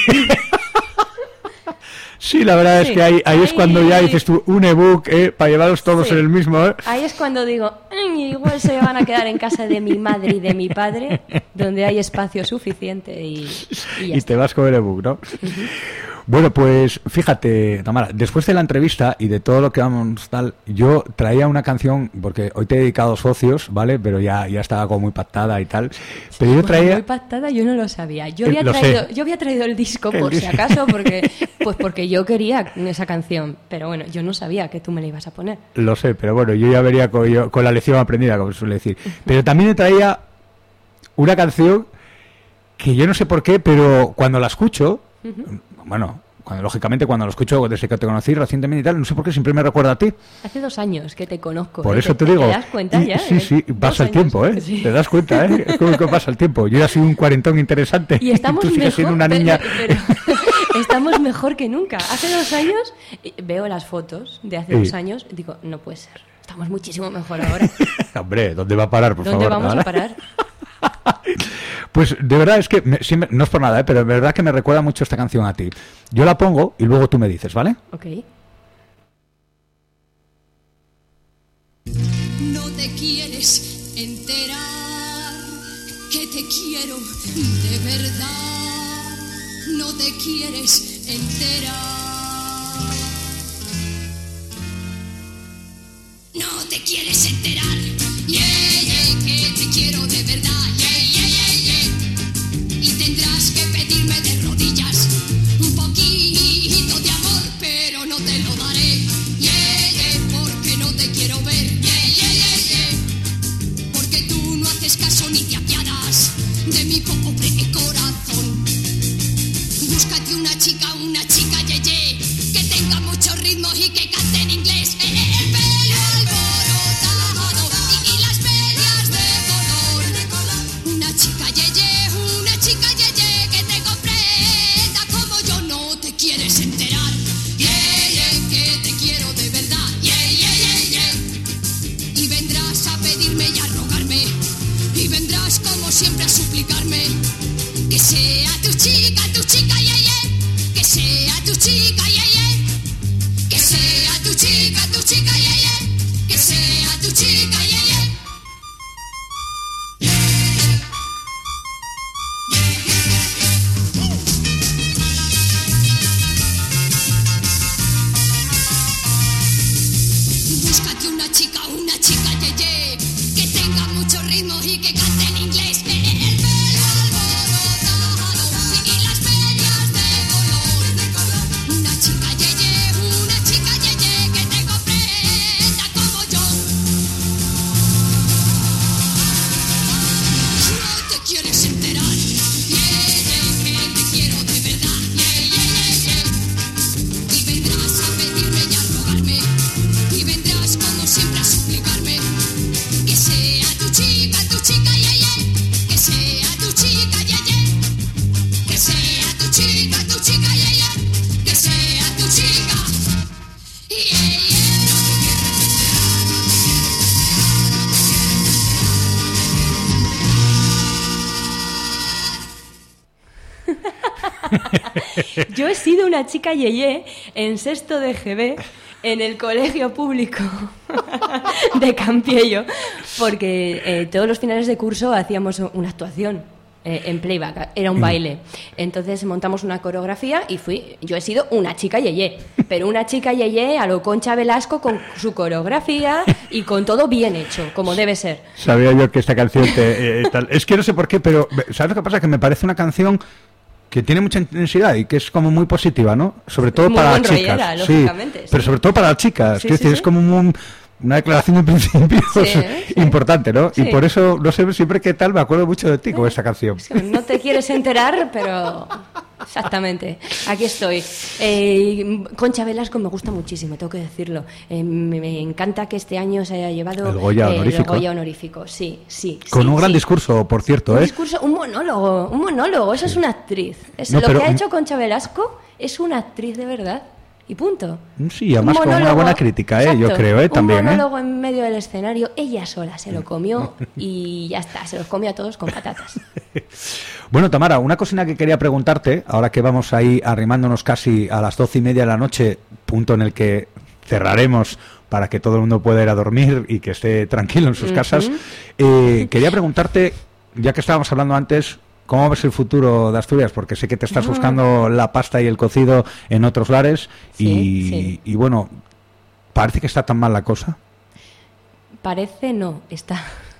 A: Sí, la verdad es que ahí es cuando ya dices tú, un ebook, para llevarlos todos en el mismo,
B: Ahí es cuando digo, igual se van a quedar en casa de mi madre y de mi padre, donde hay espacio suficiente y
A: te vas con el ebook, ¿no? Bueno, pues fíjate, Tamara, después de la entrevista y de todo lo que vamos tal, yo traía una canción, porque hoy te he dedicado Socios, ¿vale? Pero ya estaba como muy pactada y tal. Pero yo traía...
B: Muy pactada, yo no lo sabía. Yo había traído el disco si acaso, porque yo quería esa canción. Pero bueno, yo no sabía que tú me la ibas a poner.
A: Lo sé, pero bueno, yo ya vería con la lección aprendida, como se suele decir. Pero también traía una canción que yo no sé por qué, pero cuando la escucho... Bueno, lógicamente cuando lo escucho desde que te conocí recientemente y tal, no sé por qué siempre me recuerda a ti.
B: Hace 2 años que te conozco.
A: Por eso te digo.
B: ¿Te das cuenta ya?
A: Sí, pasa el tiempo, Sí. Te das cuenta, ¿Cómo que pasa el tiempo? Yo ya soy un cuarentón interesante.
B: Y estamos
A: tú sigues siendo una niña.
B: Pero estamos mejor que nunca. Hace 2 años, veo las fotos de hace 2 años, digo, no puede ser. Estamos muchísimo mejor ahora.
A: Hombre, ¿dónde va a parar, por favor?
B: ¿Dónde vamos a parar?
A: Pues de verdad es que, no es por nada, pero de verdad que me recuerda mucho esta canción a ti. Yo la pongo y luego tú me dices, ¿vale?
B: Ok.
F: No te quieres enterar que te quiero de verdad. No te quieres enterar. No te quieres enterar. Que te quiero de verdad. Y tendrás que pedirme de rodillas un poquito de amor, pero no te lo daré, porque no te quiero ver, porque tú no haces caso ni te apiadas de mi pobre corazón. Búscate suplicarme que sea tu chica, yeah, yeah. Que sea tu chica, yeah, yeah. Que sea tu chica, yeah, yeah. Que sea tu chica, yeah, yeah. Búscate una chica, yeah, yeah. Que tenga mucho ritmo y que cante en inglés. El pelo alborotado y las medias de color. Una chica, yeah, yeah, que te comprenda como yo. No te quieres enterar, yeah, que te quiero de verdad, yeah. Y vendrás a pedirme y a rogarme, y vendrás como siempre a suplicarme que sea tu chica, yeah, yeah. Que sea tu chica, yeah, yeah. Que sea tu chica, yeah, yeah. Que sea tu chica, yeah,
B: yeah. Yo he sido una chica yeye en sexto de GB en el colegio público de Campiello, porque todos los finales de curso hacíamos una actuación en playback, era un baile. Entonces montamos una coreografía y yo he sido una chica yeye, pero una chica yeye a lo Concha Velasco, con su coreografía y con todo bien hecho, como debe ser.
A: Sabía yo que esta canción tal. Es que no sé por qué, pero ¿sabes lo que pasa? Que me parece una canción que tiene mucha intensidad y que es como muy positiva, ¿no? Sobre todo
B: muy
A: para
B: buen
A: las chicas.
B: rollera, lógicamente, sí.
A: Pero sobre todo para las chicas.
B: Sí,
A: Quiero decir,
B: sí.
A: es como una declaración de principios
B: Sí.
A: importante, ¿no?
B: Sí.
A: Y por eso, no sé, siempre que tal, me acuerdo mucho de ti con esta canción.
B: Es que no te quieres enterar, pero exactamente, aquí estoy. Concha Velasco me gusta muchísimo, tengo que declo. Me encanta que este año se haya llevado
A: el Goya honorífico.
B: El Goya honorífico, sí.
A: Con un gran
B: sí.
A: discurso, por cierto,
B: Un discurso, un monólogo, eso es una actriz.
A: No,
B: lo
A: pero
B: que ha hecho Concha Velasco es una actriz de verdad. Y punto.
A: Sí, además con una buena crítica, yo creo, también.
B: Un monólogo en medio del escenario, ella sola se lo comió y ya está, se los comió a todos con patatas.
A: Bueno, Tamara, una cosina que quería preguntarte, ahora que vamos ahí arrimándonos casi a las 12:30 de la noche, punto en el que cerraremos para que todo el mundo pueda ir a dormir y que esté tranquilo en sus casas, quería preguntarte, ya que estábamos hablando antes, ¿cómo ves el futuro de Asturias? Porque sé que te estás buscando la pasta y el cocido en otros lares y bueno, ¿parece que está tan mal la cosa?
B: Parece no, está.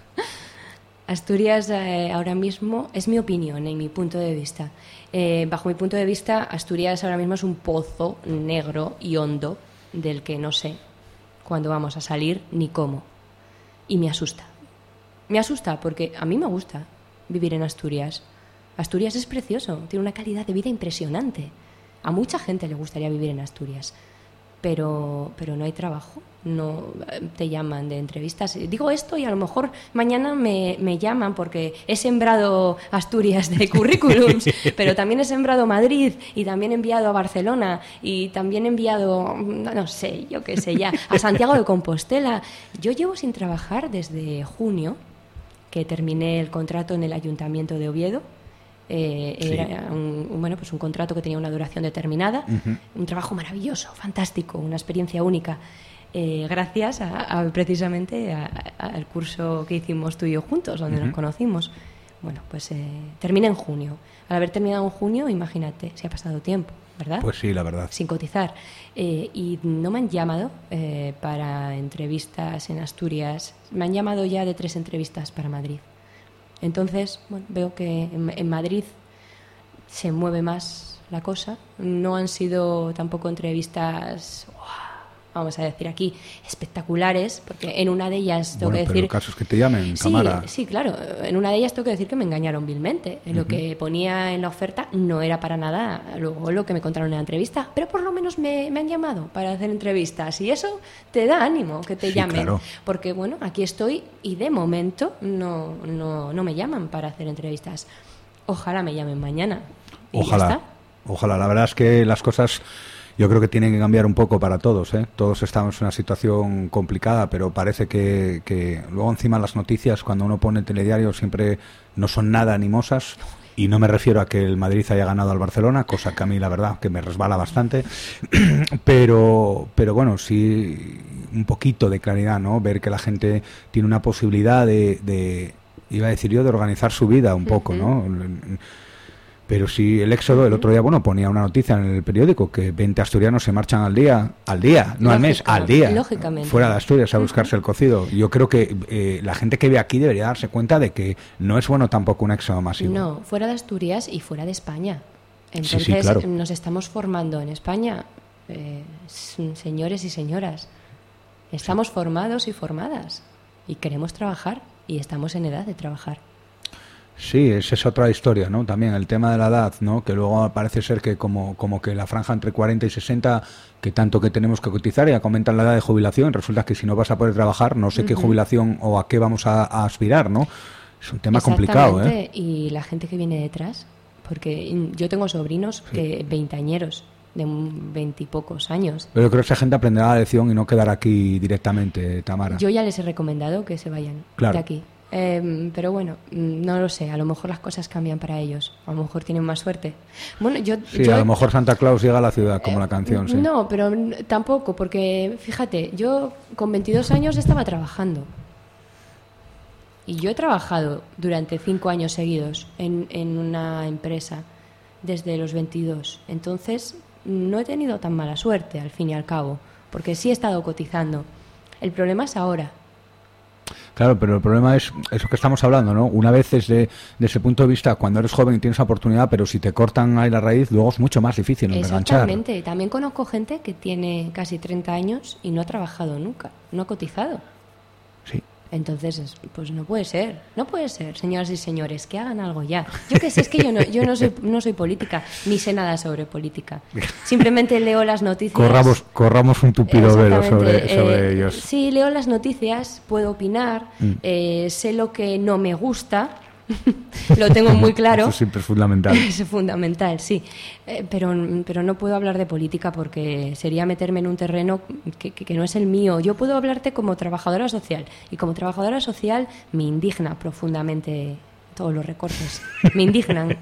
B: Asturias ahora mismo, es mi opinión y mi punto de vista. Bajo mi punto de vista, Asturias ahora mismo es un pozo negro y hondo del que no sé cuándo vamos a salir ni cómo. Y me asusta. Me asusta porque a mí me gusta vivir en Asturias. Asturias es precioso, tiene una calidad de vida impresionante. A mucha gente le gustaría vivir en Asturias, pero no hay trabajo, no te llaman de entrevistas. Digo esto y a lo mejor mañana me llaman porque he sembrado Asturias de currículums, pero también he sembrado Madrid y también he enviado a Barcelona y también he enviado, no sé, yo qué sé ya, a Santiago de Compostela. Yo llevo sin trabajar desde junio, que terminé el contrato en el Ayuntamiento de Oviedo. Era un contrato que tenía una duración determinada, un trabajo maravilloso, fantástico, una experiencia única, gracias precisamente al curso que hicimos tú y yo juntos, donde nos conocimos. Bueno, pues terminé en junio. Al haber terminado en junio, imagínate, se ha pasado tiempo, ¿verdad?
A: Pues sí, la verdad.
B: Sin cotizar. Y no me han llamado para entrevistas en Asturias. Me han llamado ya de 3 entrevistas para Madrid. Entonces, bueno, veo que en Madrid se mueve más la cosa. No han sido tampoco entrevistas, vamos a decir aquí, espectaculares, porque en una de ellas tengo que decir...
A: Pero casos que te llamen, Tamara.
B: Sí, claro. En una de ellas tengo que decir que me engañaron vilmente. Lo que ponía en la oferta no era para nada luego lo que me contaron en la entrevista, pero por lo menos me han llamado para hacer entrevistas y eso te da ánimo que te llamen. Claro. Porque, bueno, aquí estoy y de momento no me llaman para hacer entrevistas. Ojalá me llamen mañana. Y
A: ojalá.
B: ya está.
A: Ojalá. La verdad es que las cosas Yo creo que tienen que cambiar un poco para todos, ¿eh? Todos estamos en una situación complicada, pero parece que luego encima las noticias, cuando uno pone el telediario, siempre no son nada animosas. Y no me refiero a que el Madrid haya ganado al Barcelona, cosa que a mí la verdad que me resbala bastante, pero bueno, sí un poquito de claridad, ¿no? Ver que la gente tiene una posibilidad de iba a decir yo, de organizar su vida un poco, ¿no? Pero si el éxodo, el otro día, bueno, ponía una noticia en el periódico que 20 asturianos se marchan al día, no al mes, al día,
B: lógicamente,
A: fuera de Asturias a buscarse el cocido. Yo creo que la gente que ve aquí debería darse cuenta de que no es bueno tampoco un éxodo masivo.
B: No, fuera de Asturias y fuera de España. Entonces
A: sí, claro.
B: Nos estamos formando en España, señores y señoras. Estamos formados y formadas y queremos trabajar y estamos en edad de trabajar.
A: Sí, esa es otra historia, ¿no? También el tema de la edad, ¿no? Que luego parece ser que como que la franja entre 40 y 60, que tanto que tenemos que cotizar, ya comentan la edad de jubilación, resulta que si no vas a poder trabajar, no sé qué jubilación o a qué vamos a aspirar, ¿no? Es un tema complicado, ¿eh?
B: Y la gente que viene detrás, porque yo tengo sobrinos que veinteañeros, de 20 y pocos años.
A: Pero yo creo que esa gente aprenderá la lección y no quedar aquí directamente, Tamara.
B: Yo ya les he recomendado que se vayan de aquí. Pero bueno, no lo sé, a lo mejor las cosas cambian para ellos, a lo mejor tienen más suerte. Bueno,
A: a lo mejor Santa Claus llega a la ciudad, como la canción, sí.
B: No, pero tampoco, porque fíjate, yo con 22 años estaba trabajando. Y yo he trabajado durante 5 años seguidos en una empresa desde los 22. Entonces, no he tenido tan mala suerte, al fin y al cabo, porque sí he estado cotizando. El problema es ahora.
A: Claro, pero el problema es eso que estamos hablando, ¿no? Una vez desde ese punto de vista, cuando eres joven tienes la oportunidad, pero si te cortan ahí la raíz, luego es mucho más difícil enganchar.
B: Exactamente. También conozco gente que tiene casi 30 años y no ha trabajado nunca, no ha cotizado.
A: Sí.
B: Entonces, pues no puede ser, señoras y señores, que hagan algo ya. Yo qué sé, es que yo no soy política, ni sé nada sobre política. Simplemente leo las noticias.
A: Corramos un tupido velo sobre ellos.
B: Sí, leo las noticias, puedo opinar, sé lo que no me gusta, lo tengo muy claro.
A: Eso siempre es fundamental.
B: Es fundamental, sí. Pero no puedo hablar de política porque sería meterme en un terreno que no es el mío. Yo puedo hablarte como trabajadora social. Y como trabajadora social me indigna profundamente todos los recortes. Me indignan.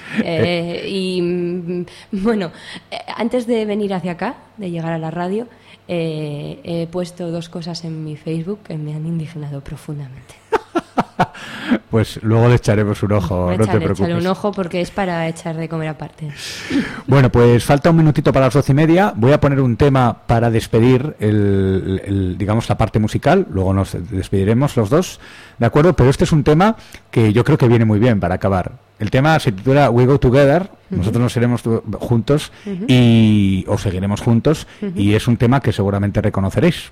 B: Y bueno, antes de venir hacia acá, de llegar a la radio, he puesto 2 cosas en mi Facebook que me han indignado profundamente.
A: Pues luego le echaremos un ojo, no te preocupes.
B: Échale un ojo porque es para echar de comer aparte.
A: Bueno, pues falta un minutito para las 12:30. Voy a poner un tema para despedir digamos la parte musical. Luego nos despediremos los dos, ¿de acuerdo? Pero este es un tema que yo creo que viene muy bien para acabar. El tema se titula We Go Together. Nosotros nos iremos juntos o seguiremos juntos y es un tema que seguramente reconoceréis.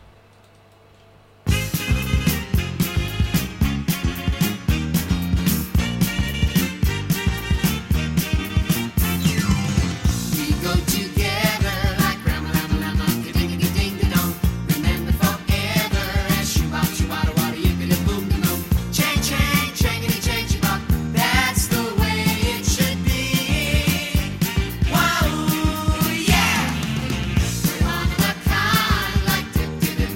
G: Wow, yeah. We're one of a kind, like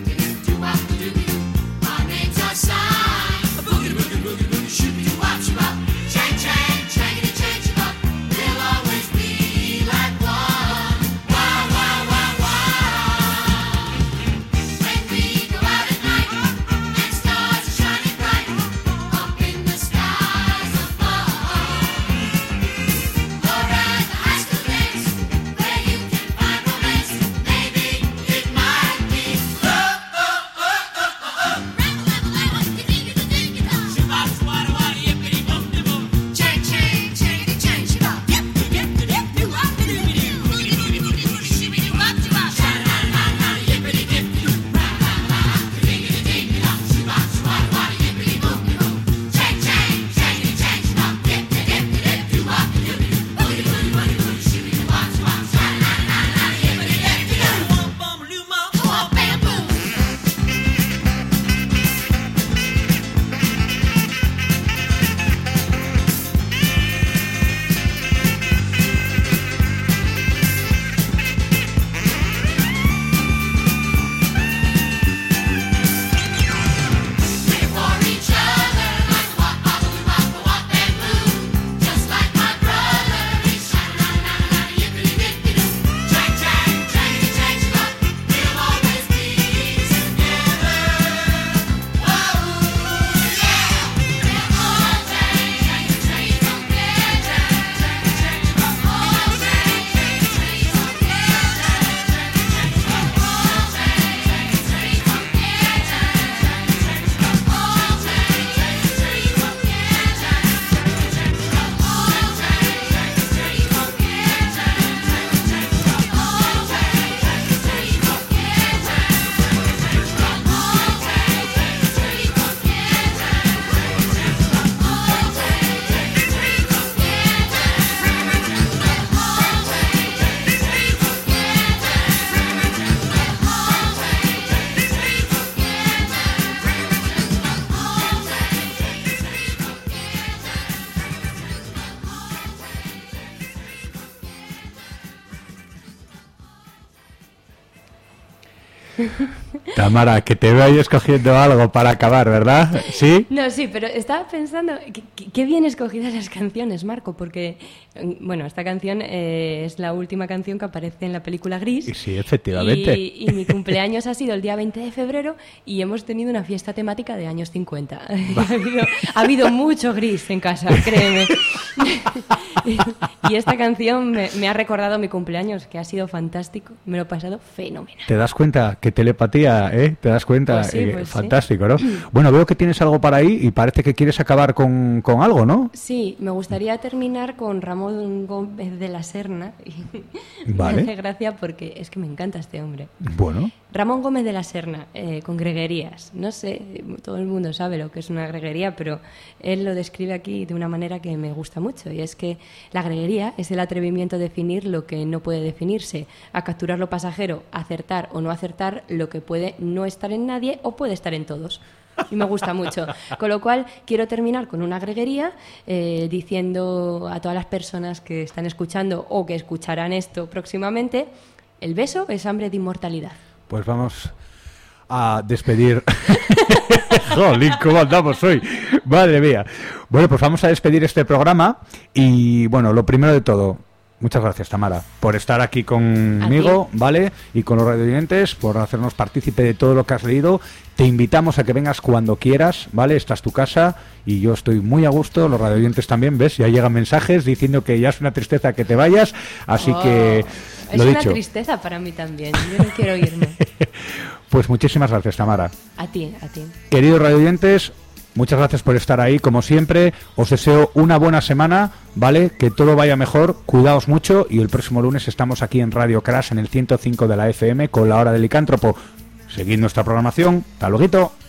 A: Tamara, que te veo ahí escogiendo algo para acabar, ¿verdad? ¿Sí?
B: No, sí, pero estaba pensando, qué bien escogidas las canciones, Marco, porque, bueno, esta canción es la última canción que aparece en la película Gris.
A: Sí, efectivamente.
B: Y mi cumpleaños ha sido el día 20 de febrero y hemos tenido una fiesta temática de años 50. Ha habido mucho Gris en casa, créeme. Y esta canción me ha recordado mi cumpleaños, que ha sido fantástico. Me lo he pasado fenomenal.
A: ¿Te das cuenta? ¿Qué telepatía, eh? ¿Te das cuenta?
B: Pues sí, pues
A: fantástico,
B: sí.
A: ¿no? Bueno, veo que tienes algo para ahí y parece que quieres acabar con algo, ¿no?
B: Sí, me gustaría terminar con Ramón Gómez de la Serna.
A: Vale.
B: Me hace gracia porque es que me encanta este hombre.
A: Bueno.
B: Ramón Gómez de la Serna, con greguerías. No sé, todo el mundo sabe lo que es una greguería, pero él lo describe aquí de una manera que me gusta mucho, y es que la greguería es el atrevimiento a definir lo que no puede definirse, a capturar lo pasajero, a acertar o no acertar lo que puede no estar en nadie o puede estar en todos. Y me gusta mucho. Con lo cual, quiero terminar con una greguería diciendo a todas las personas que están escuchando o que escucharán esto próximamente: el beso es hambre de inmortalidad.
A: Pues vamos a despedir. Jolín, ¿cómo andamos hoy? Madre mía. Bueno, pues vamos a despedir este programa y, bueno, lo primero de todo, muchas gracias, Tamara, por estar aquí conmigo, ¿vale? Y con los radioyentes, por hacernos partícipe de todo lo que has leído. Te invitamos a que vengas cuando quieras, ¿vale? Esta es tu casa y yo estoy muy a gusto, los radioyentes también, ¿ves? Ya llegan mensajes diciendo que ya es una tristeza que te vayas, así que...
B: Es una tristeza para mí también, yo no quiero irme.
A: Pues muchísimas gracias, Tamara.
B: A ti.
A: Queridos radioyentes, muchas gracias por estar ahí, como siempre. Os deseo una buena semana, ¿vale? Que todo vaya mejor, cuidaos mucho y el próximo lunes estamos aquí en Radio Crash en el 105 de la FM con la Hora del Licántropo. Seguid nuestra programación. Hasta luego.